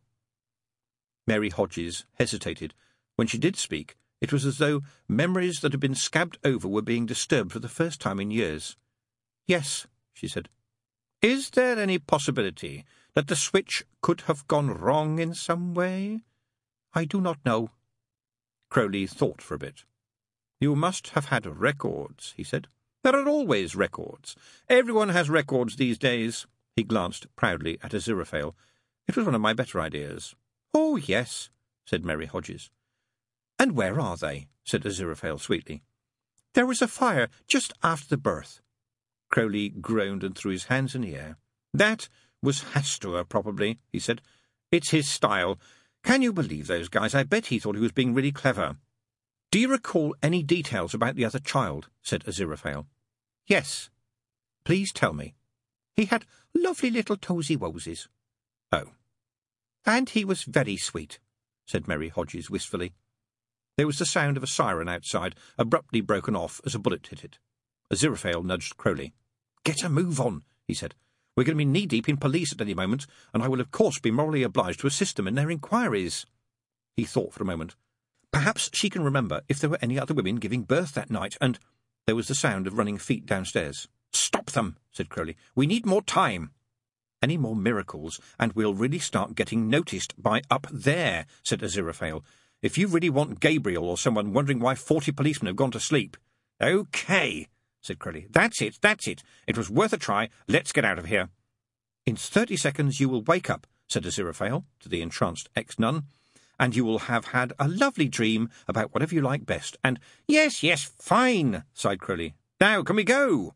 Mary Hodges hesitated. When she did speak, it was as though memories that had been scabbed over were being disturbed for the first time in years. "Yes," she said. "Is there any possibility that the switch could have gone wrong in some way?" "I do not know." Crowley thought for a bit. "You must have had records," he said. "There are always records. Everyone has records these days." He glanced proudly at Aziraphale. "It was one of my better ideas." "Oh, yes," said Mary Hodges. "And where are they?" said Aziraphale sweetly. "There was a fire just after the birth." Crowley groaned and threw his hands in the air. "That was Hastur, probably," he said. "It's his style. Can you believe those guys? I bet he thought he was being really clever." "Do you recall any details about the other child?" said Aziraphale. "Yes." "Please tell me." "He had lovely little tosy-wosies." "Oh." "And he was very sweet," said Mary Hodges wistfully. There was the sound of a siren outside, abruptly broken off as a bullet hit it. Aziraphale nudged Crowley. "Get a move on," he said. "We're going to be knee-deep in police at any moment, and I will of course be morally obliged to assist them in their inquiries." He thought for a moment. "Perhaps she can remember if there were any other women giving birth that night, and—" There was the sound of running feet downstairs. "Stop them," said Crowley. "We need more time." "Any more miracles, and we'll really start getting noticed by up there," said Aziraphale. "If you really want Gabriel or someone wondering why forty policemen have gone to sleep—" "OK," said Crowley. "That's it, that's it. It was worth a try. Let's get out of here." "In thirty seconds you will wake up," said Aziraphale to the entranced ex-nun, "and you will have had a lovely dream about whatever you like best, and—" "Yes, yes, fine," sighed Crowley. "Now, can we go?"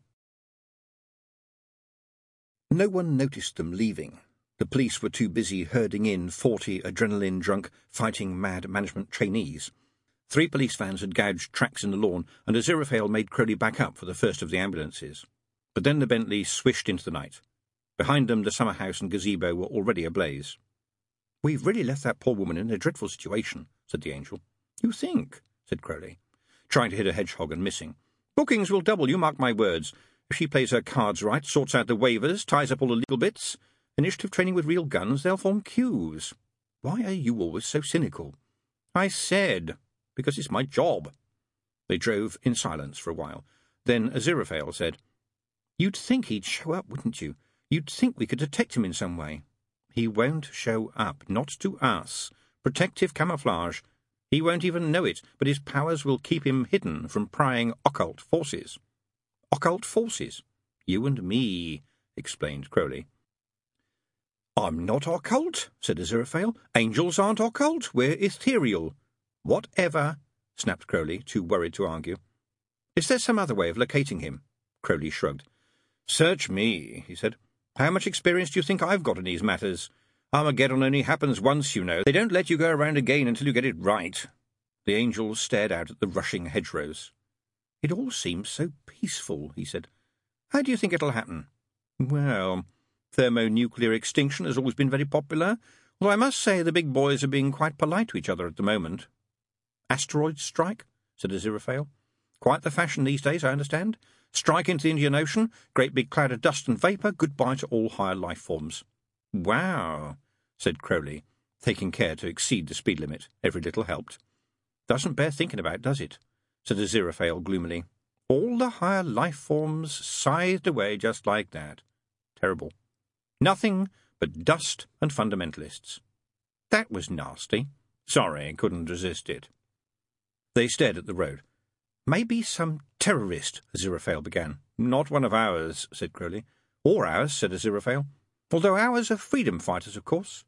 No one noticed them leaving. The police were too busy herding in forty adrenaline-drunk, fighting-mad management trainees. Three police vans had gouged tracks in the lawn, and Aziraphale made Crowley back up for the first of the ambulances. But then the Bentley swished into the night. Behind them the summer house and gazebo were already ablaze. "We've really left that poor woman in a dreadful situation," said the angel. "You think?" said Crowley, trying to hit a hedgehog and missing. "Bookings will double, you mark my words. If she plays her cards right, sorts out the waivers, ties up all the legal bits, initiative training with real guns, they'll form queues. Why are you always so cynical?" "I said, because it's my job." They drove in silence for a while. Then Aziraphale said, "You'd think he'd show up, wouldn't you? You'd think we could detect him in some way." "He won't show up, not to us. Protective camouflage. He won't even know it, but his powers will keep him hidden from prying occult forces." "Occult forces? You and me," explained Crowley. "I'm not occult," said Aziraphale. "Angels aren't occult. We're ethereal." "Whatever," snapped Crowley, too worried to argue. "Is there some other way of locating him?" Crowley shrugged. "Search me," he said. "How much experience do you think I've got in these matters? Armageddon only happens once, you know. They don't let you go around again until you get it right." The angel stared out at the rushing hedgerows. "It all seems so peaceful," he said. "How do you think it'll happen?" "Well, thermonuclear extinction has always been very popular, although I must say the big boys are being quite polite to each other at the moment." "Asteroid strike?" said Aziraphale. "Quite the fashion these days, I understand. Strike into the Indian Ocean, great big cloud of dust and vapour, goodbye to all higher life forms." "Wow," said Crowley, taking care to exceed the speed limit. Every little helped. "Doesn't bear thinking about, does it?" said Aziraphale gloomily. "All the higher life forms scythed away just like that. Terrible. Nothing but dust and fundamentalists." "That was nasty." "Sorry, couldn't resist it." They stared at the road. "Maybe some terrorist," Aziraphale began. "Not one of ours," said Crowley. "Or ours," said Aziraphale. "Although ours are freedom fighters, of course."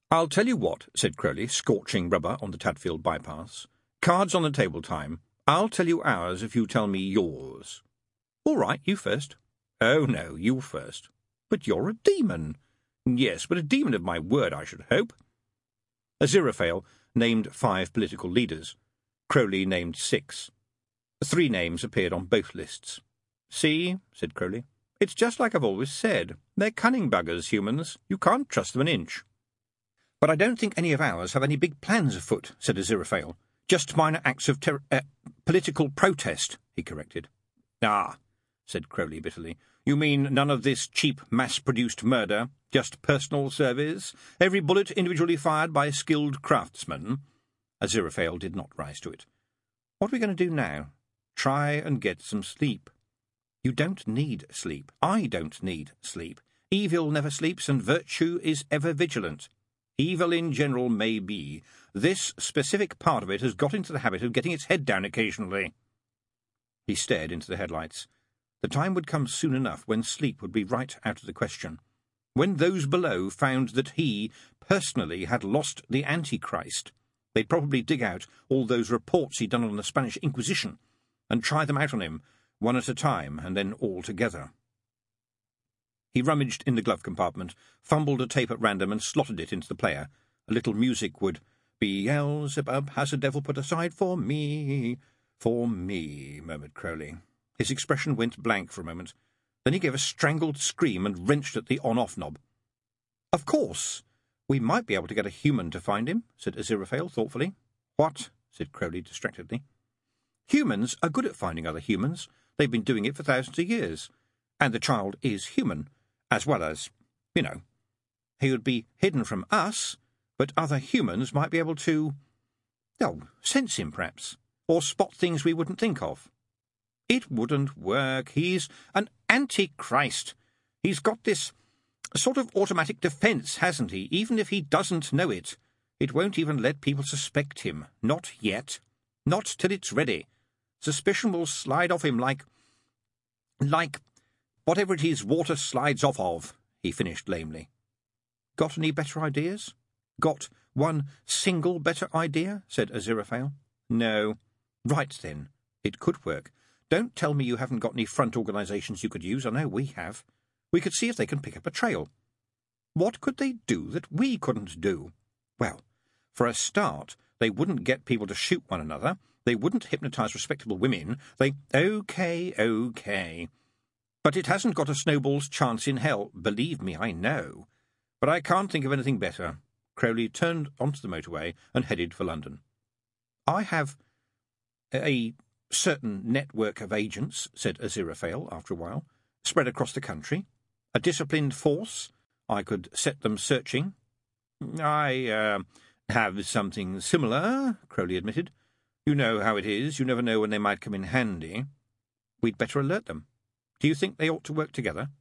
"I'll tell you what," said Crowley, scorching rubber on the Tadfield bypass. "Cards on the table time. I'll tell you ours if you tell me yours." "All right, you first." "Oh, no, you first." "But you're a demon." "Yes, but a demon of my word, I should hope." Aziraphale named five political leaders. Crowley named six. Three names appeared on both lists. "See," said Crowley, "it's just like I've always said. They're cunning buggers, humans. You can't trust them an inch." "But I don't think any of ours have any big plans afoot," said Aziraphale. "Just minor acts of ter- uh, political protest," he corrected. "Ah," said Crowley bitterly. "You mean none of this cheap, mass-produced murder? Just personal service? Every bullet individually fired by a skilled craftsman?" Aziraphale did not rise to it. "What are we going to do now? Try and get some sleep." "You don't need sleep. I don't need sleep. Evil never sleeps, and virtue is ever vigilant. Evil in general may be. This specific part of it has got into the habit of getting its head down occasionally." He stared into the headlights. The time would come soon enough when sleep would be right out of the question. When those below found that he, personally, had lost the Antichrist, they'd probably dig out all those reports he'd done on the Spanish Inquisition and try them out on him, one at a time, and then all together. He rummaged in the glove compartment, fumbled a tape at random, and slotted it into the player. A little music would "Beelzebub has a devil put aside for me, for me," murmured Crowley. His expression went blank for a moment. Then he gave a strangled scream and wrenched at the on-off knob. "Of course, we might be able to get a human to find him," said Aziraphale thoughtfully. "What?" said Crowley distractedly. "Humans are good at finding other humans. They've been doing it for thousands of years. And the child is human, as well as, you know. He would be hidden from us, but other humans might be able to, oh, sense him, perhaps, or spot things we wouldn't think of." "It wouldn't work. He's an Antichrist. He's got this sort of automatic defence, hasn't he, even if he doesn't know it? It won't even let people suspect him. Not yet. Not till it's ready. Suspicion will slide off him like... like... whatever it is water slides off of," he finished lamely. "Got any better ideas?" "Got one single better idea?" said Aziraphale. "No." "Right, then. It could work. Don't tell me you haven't got any front organisations you could use. I know we have. We could see if they can pick up a trail." "What could they do that we couldn't do?" "Well, for a start, they wouldn't get people to shoot one another. They wouldn't hypnotise respectable women. They—" "OK, OK. But it hasn't got a snowball's chance in hell. Believe me, I know. But I can't think of anything better." Crowley turned onto the motorway and headed for London. "I have a certain network of agents," said Aziraphale after a while, "spread across the country. A disciplined force. I could set them searching." "I uh, have something similar," Crowley admitted. "You know how it is. You never know when they might come in handy." "We'd better alert them. Do you think they ought to work together?"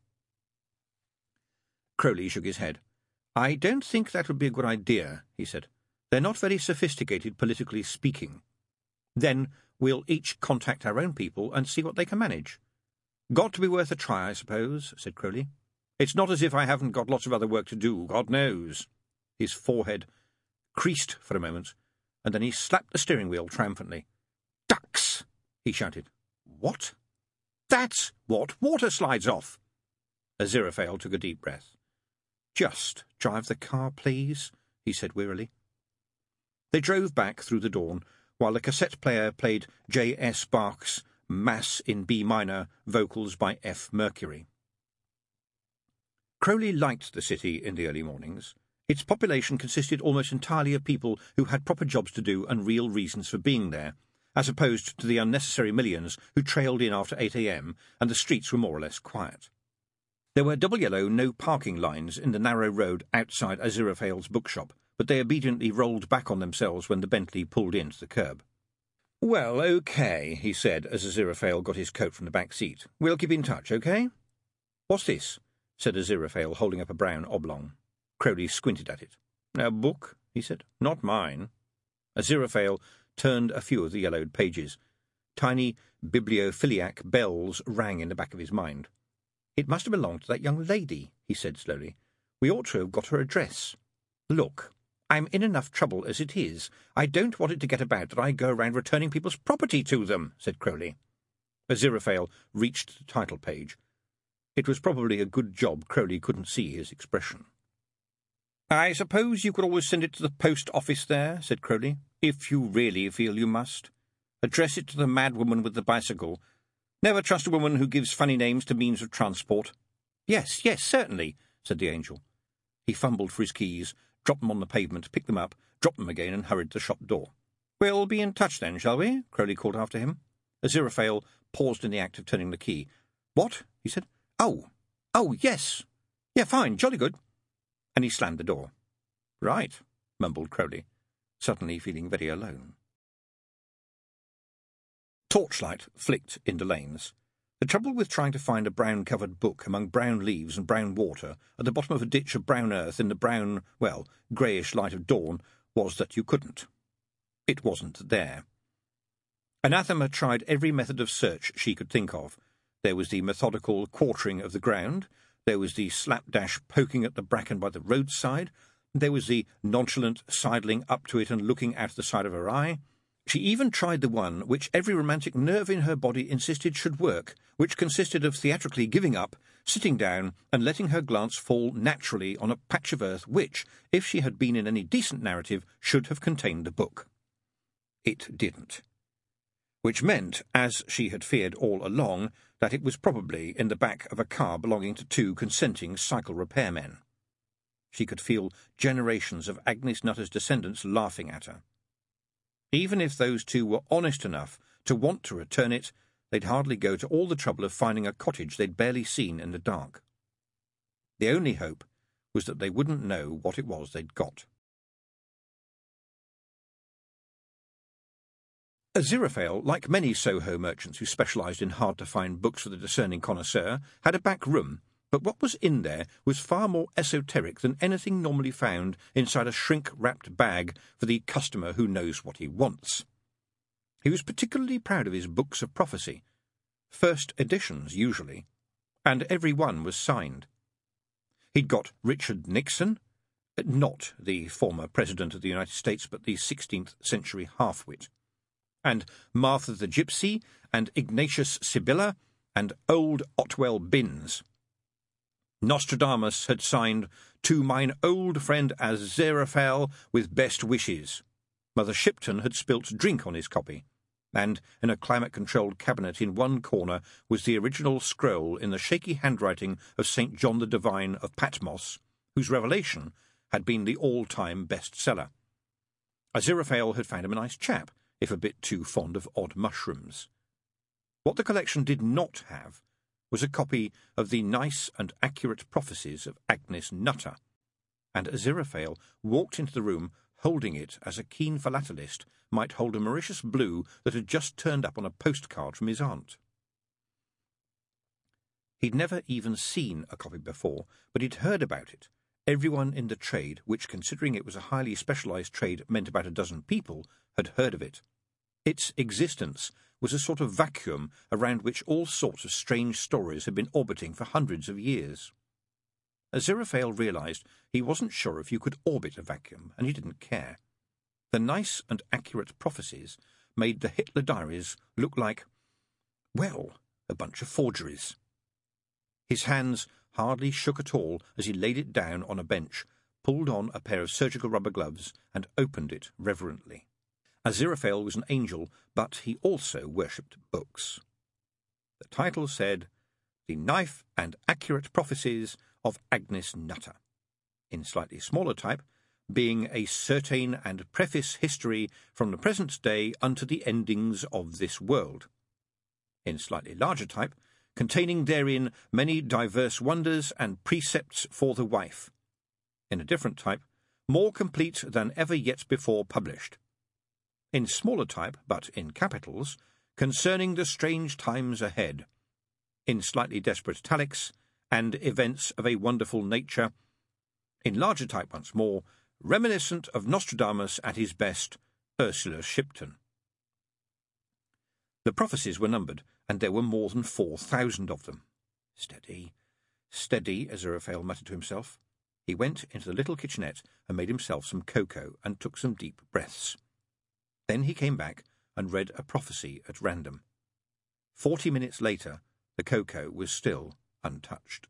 Crowley shook his head. "I don't think that would be a good idea," he said. "They're not very sophisticated, politically speaking. Then we'll each contact our own people and see what they can manage." "Got to be worth a try, I suppose," said Crowley. "It's not as if I haven't got lots of other work to do, God knows." His forehead creased for a moment, and then he slapped the steering wheel triumphantly. "Ducks!" he shouted. "What?" "That's what water slides off." Aziraphale took a deep breath. "Just drive the car, please," he said wearily. They drove back through the dawn, while the cassette player played J S Bach's Mass in B minor, vocals by F. Mercury. Crowley liked the city in the early mornings. Its population consisted almost entirely of people who had proper jobs to do and real reasons for being there, as opposed to the unnecessary millions who trailed in after eight a m, and the streets were more or less quiet. There were double-yellow no-parking lines in the narrow road outside Aziraphale's bookshop, but they obediently rolled back on themselves when the Bentley pulled in to the curb. "Well, OK," he said as Aziraphale got his coat from the back seat. "We'll keep in touch, OK?" "What's this?" said Aziraphale, holding up a brown oblong. Crowley squinted at it. "A book," he said. "Not mine." Aziraphale turned a few of the yellowed pages. Tiny bibliophiliac bells rang in the back of his mind. "It must have belonged to that young lady," he said slowly. "We ought to have got her address. Look." I'm in enough trouble as it is. I don't want it to get about that I go around returning people's property to them," said Crowley. Aziraphale reached the title page. It was probably a good job Crowley couldn't see his expression. "I suppose you could always send it to the post office there," said Crowley, "if you really feel you must. Address it to the mad woman with the bicycle. Never trust a woman who gives funny names to means of transport." "Yes, yes, certainly," said the angel. He fumbled for his keys, dropped them on the pavement, picked them up, dropped them again, and hurried to the shop door. "We'll be in touch then, shall we?" Crowley called after him. Aziraphale paused in the act of turning the key. "What?" he said. "Oh, oh, yes. Yeah, fine, jolly good." And he slammed the door. "Right," mumbled Crowley, suddenly feeling very alone. Torchlight flicked into lanes. The trouble with trying to find a brown-covered book among brown leaves and brown water at the bottom of a ditch of brown earth in the brown, well, greyish light of dawn was that you couldn't. It wasn't there. Anathema tried every method of search she could think of. There was the methodical quartering of the ground, there was the slapdash poking at the bracken by the roadside, there was the nonchalant sidling up to it and looking out of the side of her eye. She even tried the one which every romantic nerve in her body insisted should work, which consisted of theatrically giving up, sitting down, and letting her glance fall naturally on a patch of earth which, if she had been in any decent narrative, should have contained the book. It didn't. Which meant, as she had feared all along, that it was probably in the back of a car belonging to two consenting cycle repairmen. She could feel generations of Agnes Nutter's descendants laughing at her. Even if those two were honest enough to want to return it, they'd hardly go to all the trouble of finding a cottage they'd barely seen in the dark. The only hope was that they wouldn't know what it was they'd got. Aziraphale, like many Soho merchants who specialised in hard-to-find books for the discerning connoisseur, had a back room, but what was in there was far more esoteric than anything normally found inside a shrink-wrapped bag for the customer who knows what he wants. He was particularly proud of his books of prophecy, first editions usually, and every one was signed. He'd got Richard Nixon, not the former President of the United States, but the sixteenth century half-wit, and Martha the Gypsy, and Ignatius Sibylla, and old Otwell Binns. Nostradamus had signed, "To mine old friend Aziraphale, with best wishes." Mother Shipton had spilt drink on his copy, and in a climate-controlled cabinet in one corner was the original scroll in the shaky handwriting of Saint John the Divine of Patmos, whose revelation had been the all-time bestseller. Aziraphale had found him a nice chap, if a bit too fond of odd mushrooms. What the collection did not have was a copy of the nice and accurate prophecies of Agnes Nutter, and Aziraphale walked into the room holding it as a keen philatelist might hold a Mauritius blue that had just turned up on a postcard from his aunt. He'd never even seen a copy before, but he'd heard about it. Everyone in the trade, which, considering it was a highly specialised trade, meant about a dozen people, had heard of it. Its existence was a sort of vacuum around which all sorts of strange stories had been orbiting for hundreds of years. Aziraphale realised he wasn't sure if you could orbit a vacuum, and he didn't care. The nice and accurate prophecies made the Hitler diaries look like, well, a bunch of forgeries. His hands hardly shook at all as he laid it down on a bench, pulled on a pair of surgical rubber gloves, and opened it reverently. Aziraphale was an angel, but he also worshipped books. The title said, "The Knife and Accurate Prophecies of Agnes Nutter," in slightly smaller type, being a certain and preface history from the present day unto the endings of this world, in slightly larger type, containing therein many diverse wonders and precepts for the wife, in a different type, more complete than ever yet before published, in smaller type, but in capitals, concerning the strange times ahead, in slightly desperate italics, and events of a wonderful nature, in larger type once more, reminiscent of Nostradamus at his best, Ursula Shipton. The prophecies were numbered, and there were more than four thousand of them. Steady, steady, Aziraphale muttered to himself. He went into the little kitchenette and made himself some cocoa and took some deep breaths. Then he came back and read a prophecy at random. Forty minutes later, the cocoa was still untouched.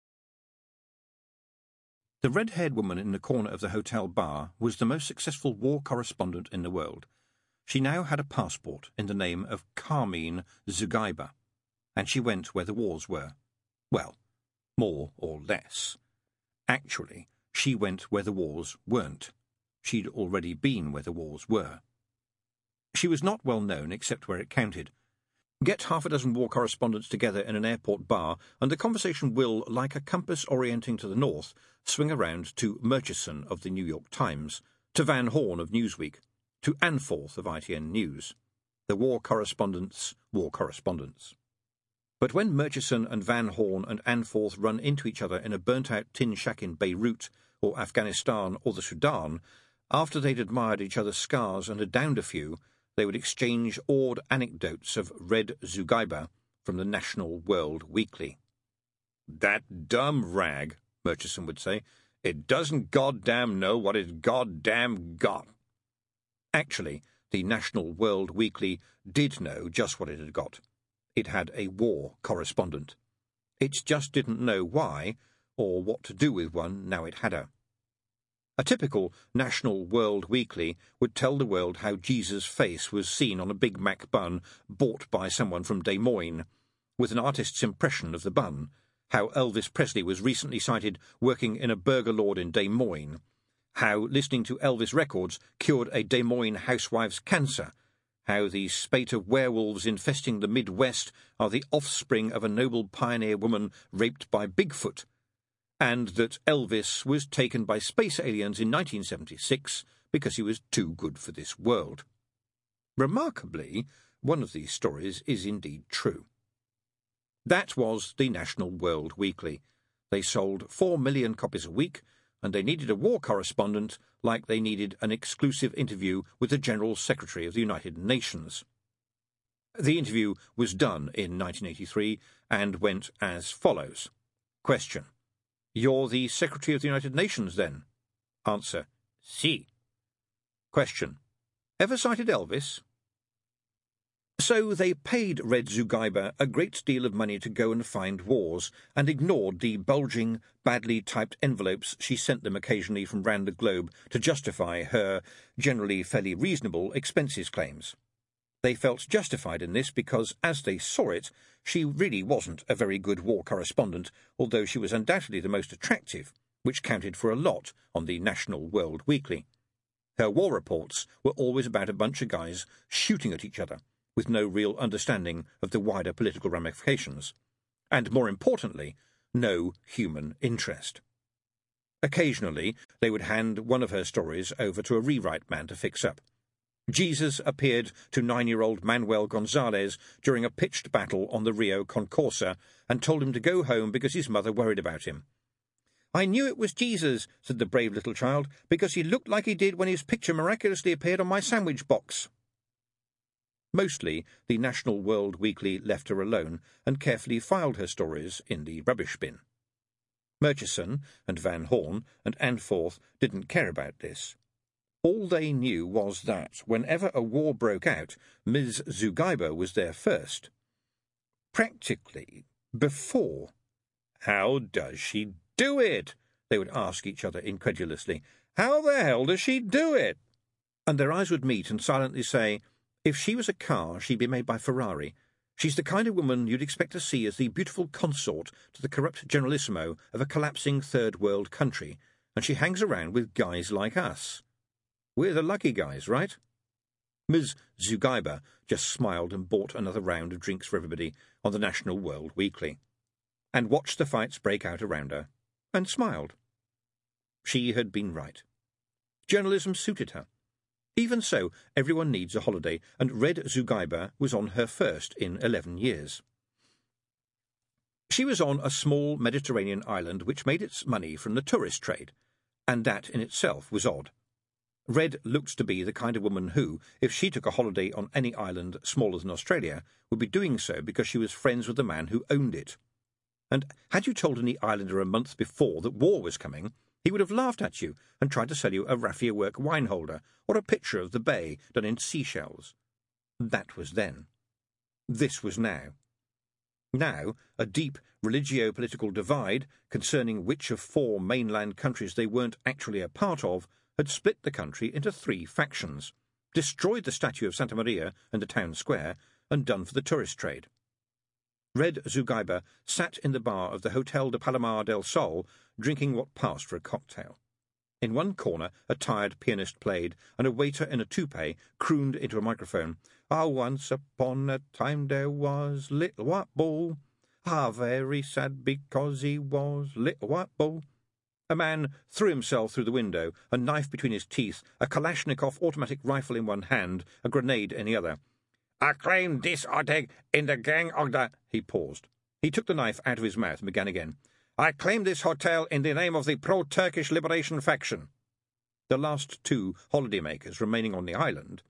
The red-haired woman in the corner of the hotel bar was the most successful war correspondent in the world. She now had a passport in the name of Carmine Zugaiba, and she went where the wars were. Well, more or less. Actually, she went where the wars weren't. She'd already been where the wars were. She was not well known except where it counted. Get half a dozen war correspondents together in an airport bar, and the conversation will, like a compass orienting to the north, swing around to Murchison of the New York Times, to Van Horn of Newsweek, to Anforth of I T N News. The war correspondents, war correspondents. But when Murchison and Van Horn and Anforth run into each other in a burnt-out tin shack in Beirut, or Afghanistan, or the Sudan, after they'd admired each other's scars and had downed a few, they would exchange awed anecdotes of Red Zugaiba from the National World Weekly. "That dumb rag," Murchison would say. "It doesn't goddamn know what it's goddamn got." Actually, the National World Weekly did know just what it had got. It had a war correspondent. It just didn't know why, or what to do with one now it had her. A typical National World Weekly would tell the world how Jesus' face was seen on a Big Mac bun bought by someone from Des Moines, with an artist's impression of the bun, how Elvis Presley was recently sighted working in a burger lord in Des Moines, how listening to Elvis records cured a Des Moines housewife's cancer, how the spate of werewolves infesting the Midwest are the offspring of a noble pioneer woman raped by Bigfoot, and that Elvis was taken by space aliens in nineteen seventy-six because he was too good for this world. Remarkably, one of these stories is indeed true. That was the National World Weekly. They sold four million copies a week, and they needed a war correspondent like they needed an exclusive interview with the General Secretary of the United Nations. The interview was done in nineteen eighty-three and went as follows. Question. You're the Secretary of the United Nations, then? Answer. Si. Question. Ever sighted Elvis? So they paid Red Zugaiba a great deal of money to go and find wars, and ignored the bulging, badly typed envelopes she sent them occasionally from round the globe to justify her, generally fairly reasonable, expenses claims. They felt justified in this because, as they saw it, she really wasn't a very good war correspondent, although she was undoubtedly the most attractive, which counted for a lot on the National World Weekly. Her war reports were always about a bunch of guys shooting at each other, with no real understanding of the wider political ramifications, and, more importantly, no human interest. Occasionally, they would hand one of her stories over to a rewrite man to fix up. Jesus appeared to nine-year-old Manuel Gonzalez during a pitched battle on the Rio Concorsa and told him to go home because his mother worried about him. "I knew it was Jesus," said the brave little child, "because he looked like he did when his picture miraculously appeared on my sandwich box." Mostly, the National World Weekly left her alone and carefully filed her stories in the rubbish bin. Murchison and Van Horn and Anforth didn't care about this. All they knew was that, whenever a war broke out, Miz Zugaiba was there first. Practically, before. "How does she do it?" they would ask each other incredulously. "How the hell does she do it?" And their eyes would meet and silently say, if she was a car, she'd be made by Ferrari. She's the kind of woman you'd expect to see as the beautiful consort to the corrupt generalissimo of a collapsing third-world country, and she hangs around with guys like us. We're the lucky guys, right? Miz Zugaiba just smiled and bought another round of drinks for everybody on the National World Weekly, and watched the fights break out around her, and smiled. She had been right. Journalism suited her. Even so, everyone needs a holiday, and Red Zugaiba was on her first in eleven years. She was on a small Mediterranean island which made its money from the tourist trade, and that in itself was odd. Red looked to be the kind of woman who, if she took a holiday on any island smaller than Australia, would be doing so because she was friends with the man who owned it. And had you told any islander a month before that war was coming, He would have laughed at you and tried to sell you a raffia work wine holder or a picture of the bay done in seashells. That was then. This was now. Now, a deep religio-political divide concerning which of four mainland countries they weren't actually a part of had split the country into three factions, destroyed the statue of Santa Maria and the town square, and done for the tourist trade. Red Zugaiba sat in the bar of the Hotel de Palomar del Sol, drinking what passed for a cocktail. In one corner a tired pianist played, and a waiter in a toupee crooned into a microphone, "Ah, once upon a time there was little white bull. Ah, very sad because he was little white bull." A man threw himself through the window, a knife between his teeth, a Kalashnikov automatic rifle in one hand, a grenade in the other. "I claim this Orteg in the gang of the—" He paused. He took the knife out of his mouth and began again. "I claim this hotel in the name of the pro-Turkish liberation faction." The last two holidaymakers remaining on the island,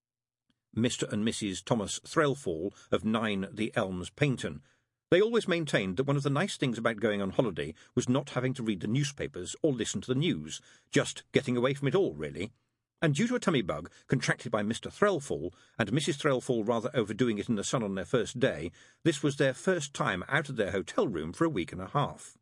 Mister and Missus Thomas Threlfall of nine The Elms, Paynton, they always maintained that one of the nice things about going on holiday was not having to read the newspapers or listen to the news, just getting away from it all, really. And due to a tummy bug contracted by Mister Threlfall, and Missus Threlfall rather overdoing it in the sun on their first day, this was their first time out of their hotel room for a week and a half.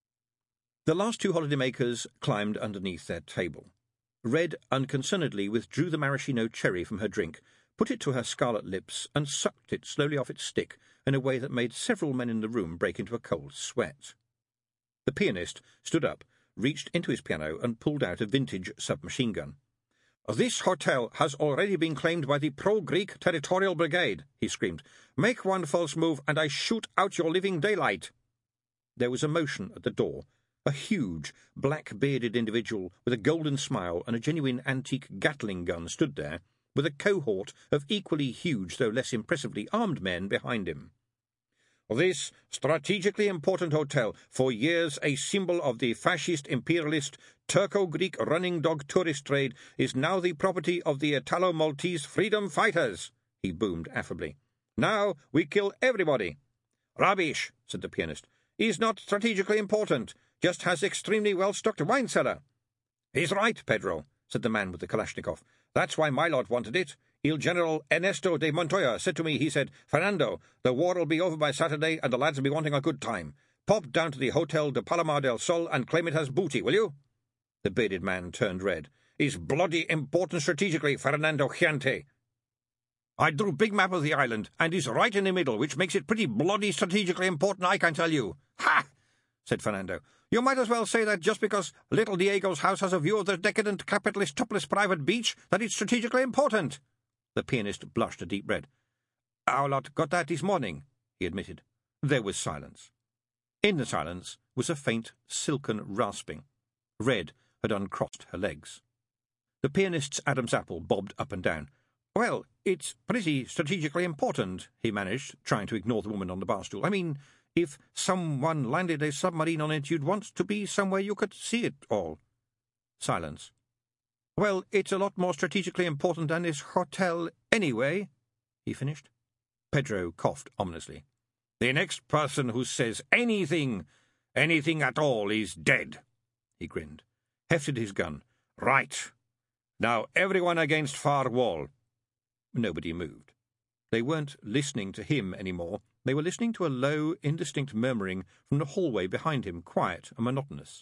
The last two holidaymakers climbed underneath their table. Red unconcernedly withdrew the maraschino cherry from her drink, put it to her scarlet lips, and sucked it slowly off its stick in a way that made several men in the room break into a cold sweat. The pianist stood up, reached into his piano, and pulled out a vintage submachine gun. "This hotel has already been claimed by the pro-Greek Territorial Brigade," he screamed. "Make one false move, and I shoot out your living daylight." There was a motion at the door. A huge, black-bearded individual with a golden smile and a genuine antique Gatling gun stood there, with a cohort of equally huge though less impressively armed men behind him. "This strategically important hotel, for years a symbol of the fascist imperialist Turco-Greek running dog tourist trade, is now the property of the Italo-Maltese freedom fighters," he boomed affably. "Now we kill everybody." "Rubbish," said the pianist. "He's not strategically important, just has extremely well-stocked wine cellar." "He's right, Pedro," said the man with the Kalashnikov. "That's why my lot wanted it. Il General Ernesto de Montoya said to me, he said, 'Fernando, the war'll be over by Saturday and the lads'll be wanting a good time. Pop down to the Hotel de Palomar del Sol and claim it as booty, will you?'" The bearded man turned red. "He's bloody important strategically, Fernando Chiante. I drew big map of the island, and he's right in the middle, which makes it pretty bloody strategically important, I can tell you." "Ha!" said Fernando. "You might as well say that just because little Diego's house has a view of the decadent capitalist topless private beach, that it's strategically important." The pianist blushed a deep red. "Our lot got that this morning," he admitted. There was silence. In the silence was a faint, silken rasping. Red had uncrossed her legs. The pianist's Adam's apple bobbed up and down. "Well, it's pretty strategically important," he managed, trying to ignore the woman on the bar stool. "I mean, if someone landed a submarine on it, you'd want to be somewhere you could see it all." Silence. "Well, it's a lot more strategically important than this hotel anyway," he finished. Pedro coughed ominously. "The next person who says anything, anything at all, is dead," he grinned, hefted his gun. "Right. Now everyone against far wall." Nobody moved. They weren't listening to him any more. They were listening to a low, indistinct murmuring from the hallway behind him, quiet and monotonous.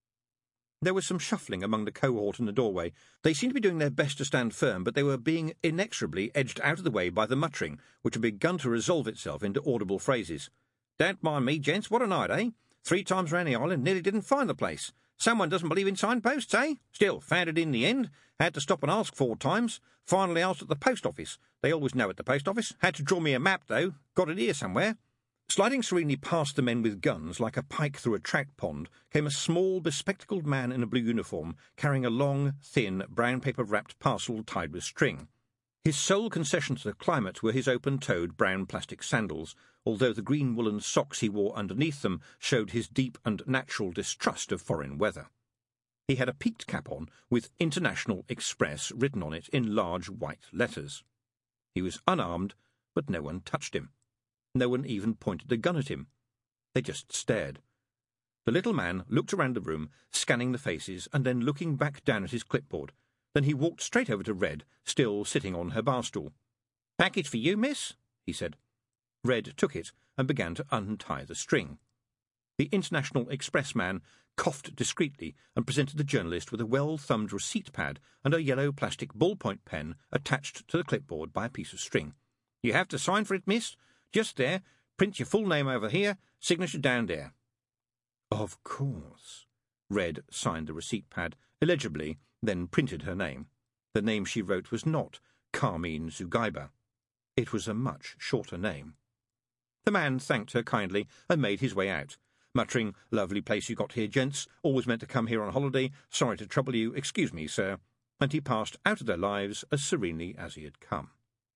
There was some shuffling among the cohort in the doorway. They seemed to be doing their best to stand firm, but they were being inexorably edged out of the way by the muttering, which had begun to resolve itself into audible phrases. "Don't mind me, gents, what a night, eh? Three times round the island, nearly didn't find the place. Someone doesn't believe in signposts, eh? Still, found it in the end. Had to stop and ask four times. Finally asked at the post office. They always know at the post office. Had to draw me a map, though. Got it here somewhere." Sliding serenely past the men with guns, like a pike through a trout pond, came a small, bespectacled man in a blue uniform, carrying a long, thin, brown paper-wrapped parcel tied with string. His sole concession to the climate were his open-toed brown plastic sandals, although the green woolen socks he wore underneath them showed his deep and natural distrust of foreign weather. He had a peaked cap on, with International Express written on it in large white letters. He was unarmed, but no one touched him. No one even pointed a gun at him. They just stared. The little man looked around the room, scanning the faces, and then looking back down at his clipboard. Then he walked straight over to Red, still sitting on her bar stool. "Package for you, miss?" he said. Red took it and began to untie the string. The International Express man coughed discreetly and presented the journalist with a well-thumbed receipt pad and a yellow plastic ballpoint pen attached to the clipboard by a piece of string. "You have to sign for it, miss. Just there. Print your full name over here, signature down there." Of course. Red signed the receipt pad illegibly, then printed her name. The name she wrote was not Carmine Zugaiba. It was a much shorter name. The man thanked her kindly and made his way out, muttering, "Lovely place you got here, gents. Always meant to come here on holiday. Sorry to trouble you. Excuse me, sir." And he passed out of their lives as serenely as he had come.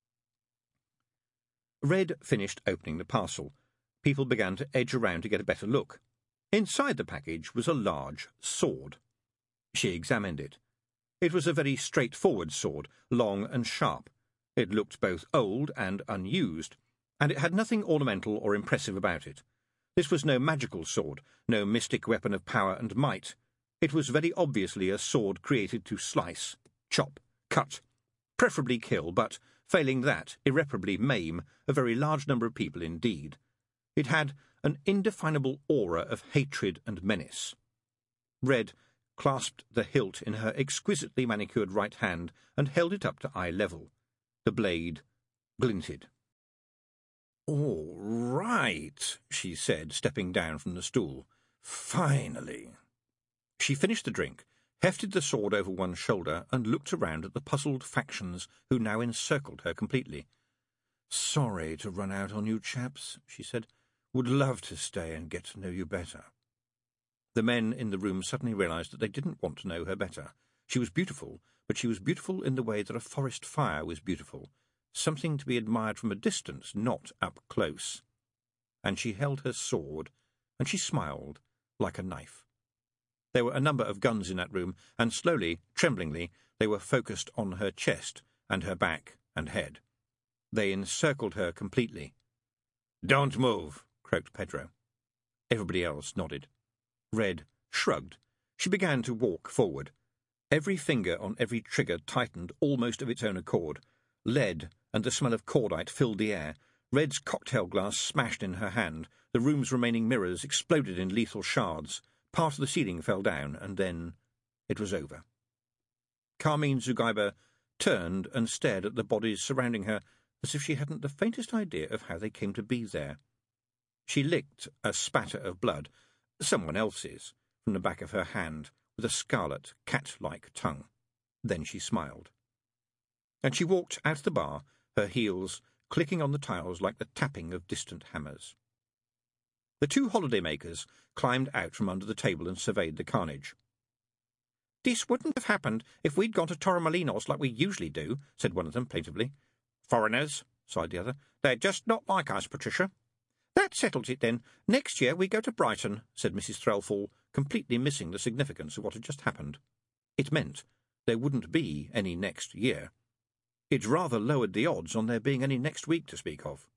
Red finished opening the parcel. People began to edge around to get a better look. Inside the package was a large sword. She examined it. It was a very straightforward sword, long and sharp. It looked both old and unused, and it had nothing ornamental or impressive about it. This was no magical sword, no mystic weapon of power and might. It was very obviously a sword created to slice, chop, cut, preferably kill, but, failing that, irreparably maim a very large number of people indeed. It had an indefinable aura of hatred and menace. Red clasped the hilt in her exquisitely manicured right hand and held it up to eye level. The blade glinted. "All right," she said, stepping down from the stool. "Finally." She finished the drink, hefted the sword over one shoulder, and looked around at the puzzled factions who now encircled her completely. "Sorry to run out on you chaps," she said. "Would love to stay and get to know you better." The men in the room suddenly realized that they didn't want to know her better. She was beautiful, but she was beautiful in the way that a forest fire was beautiful, something to be admired from a distance, not up close. And she held her sword, and she smiled like a knife. There were a number of guns in that room, and slowly, tremblingly, they were focused on her chest and her back and head. They encircled her completely. "Don't move," croaked Pedro. Everybody else nodded. Red shrugged. She began to walk forward. Every finger on every trigger tightened almost of its own accord. Lead and the smell of cordite filled the air. Red's cocktail glass smashed in her hand. The room's remaining mirrors exploded in lethal shards. Part of the ceiling fell down, and then it was over. Carmine Zugaiba turned and stared at the bodies surrounding her as if she hadn't the faintest idea of how they came to be there. She licked a spatter of blood, someone else's, from the back of her hand, with a scarlet, cat-like tongue. Then she smiled. And she walked out of the bar, her heels clicking on the tiles like the tapping of distant hammers. The two holiday-makers climbed out from under the table and surveyed the carnage. "This wouldn't have happened if we'd gone to Torremolinos like we usually do," said one of them plaintively. "Foreigners," sighed the other. "They're just not like us, Patricia." "That settles it, then. Next year we go to Brighton," said Missus Threlfall, completely missing the significance of what had just happened. It meant there wouldn't be any next year. It rather lowered the odds on there being any next week to speak of.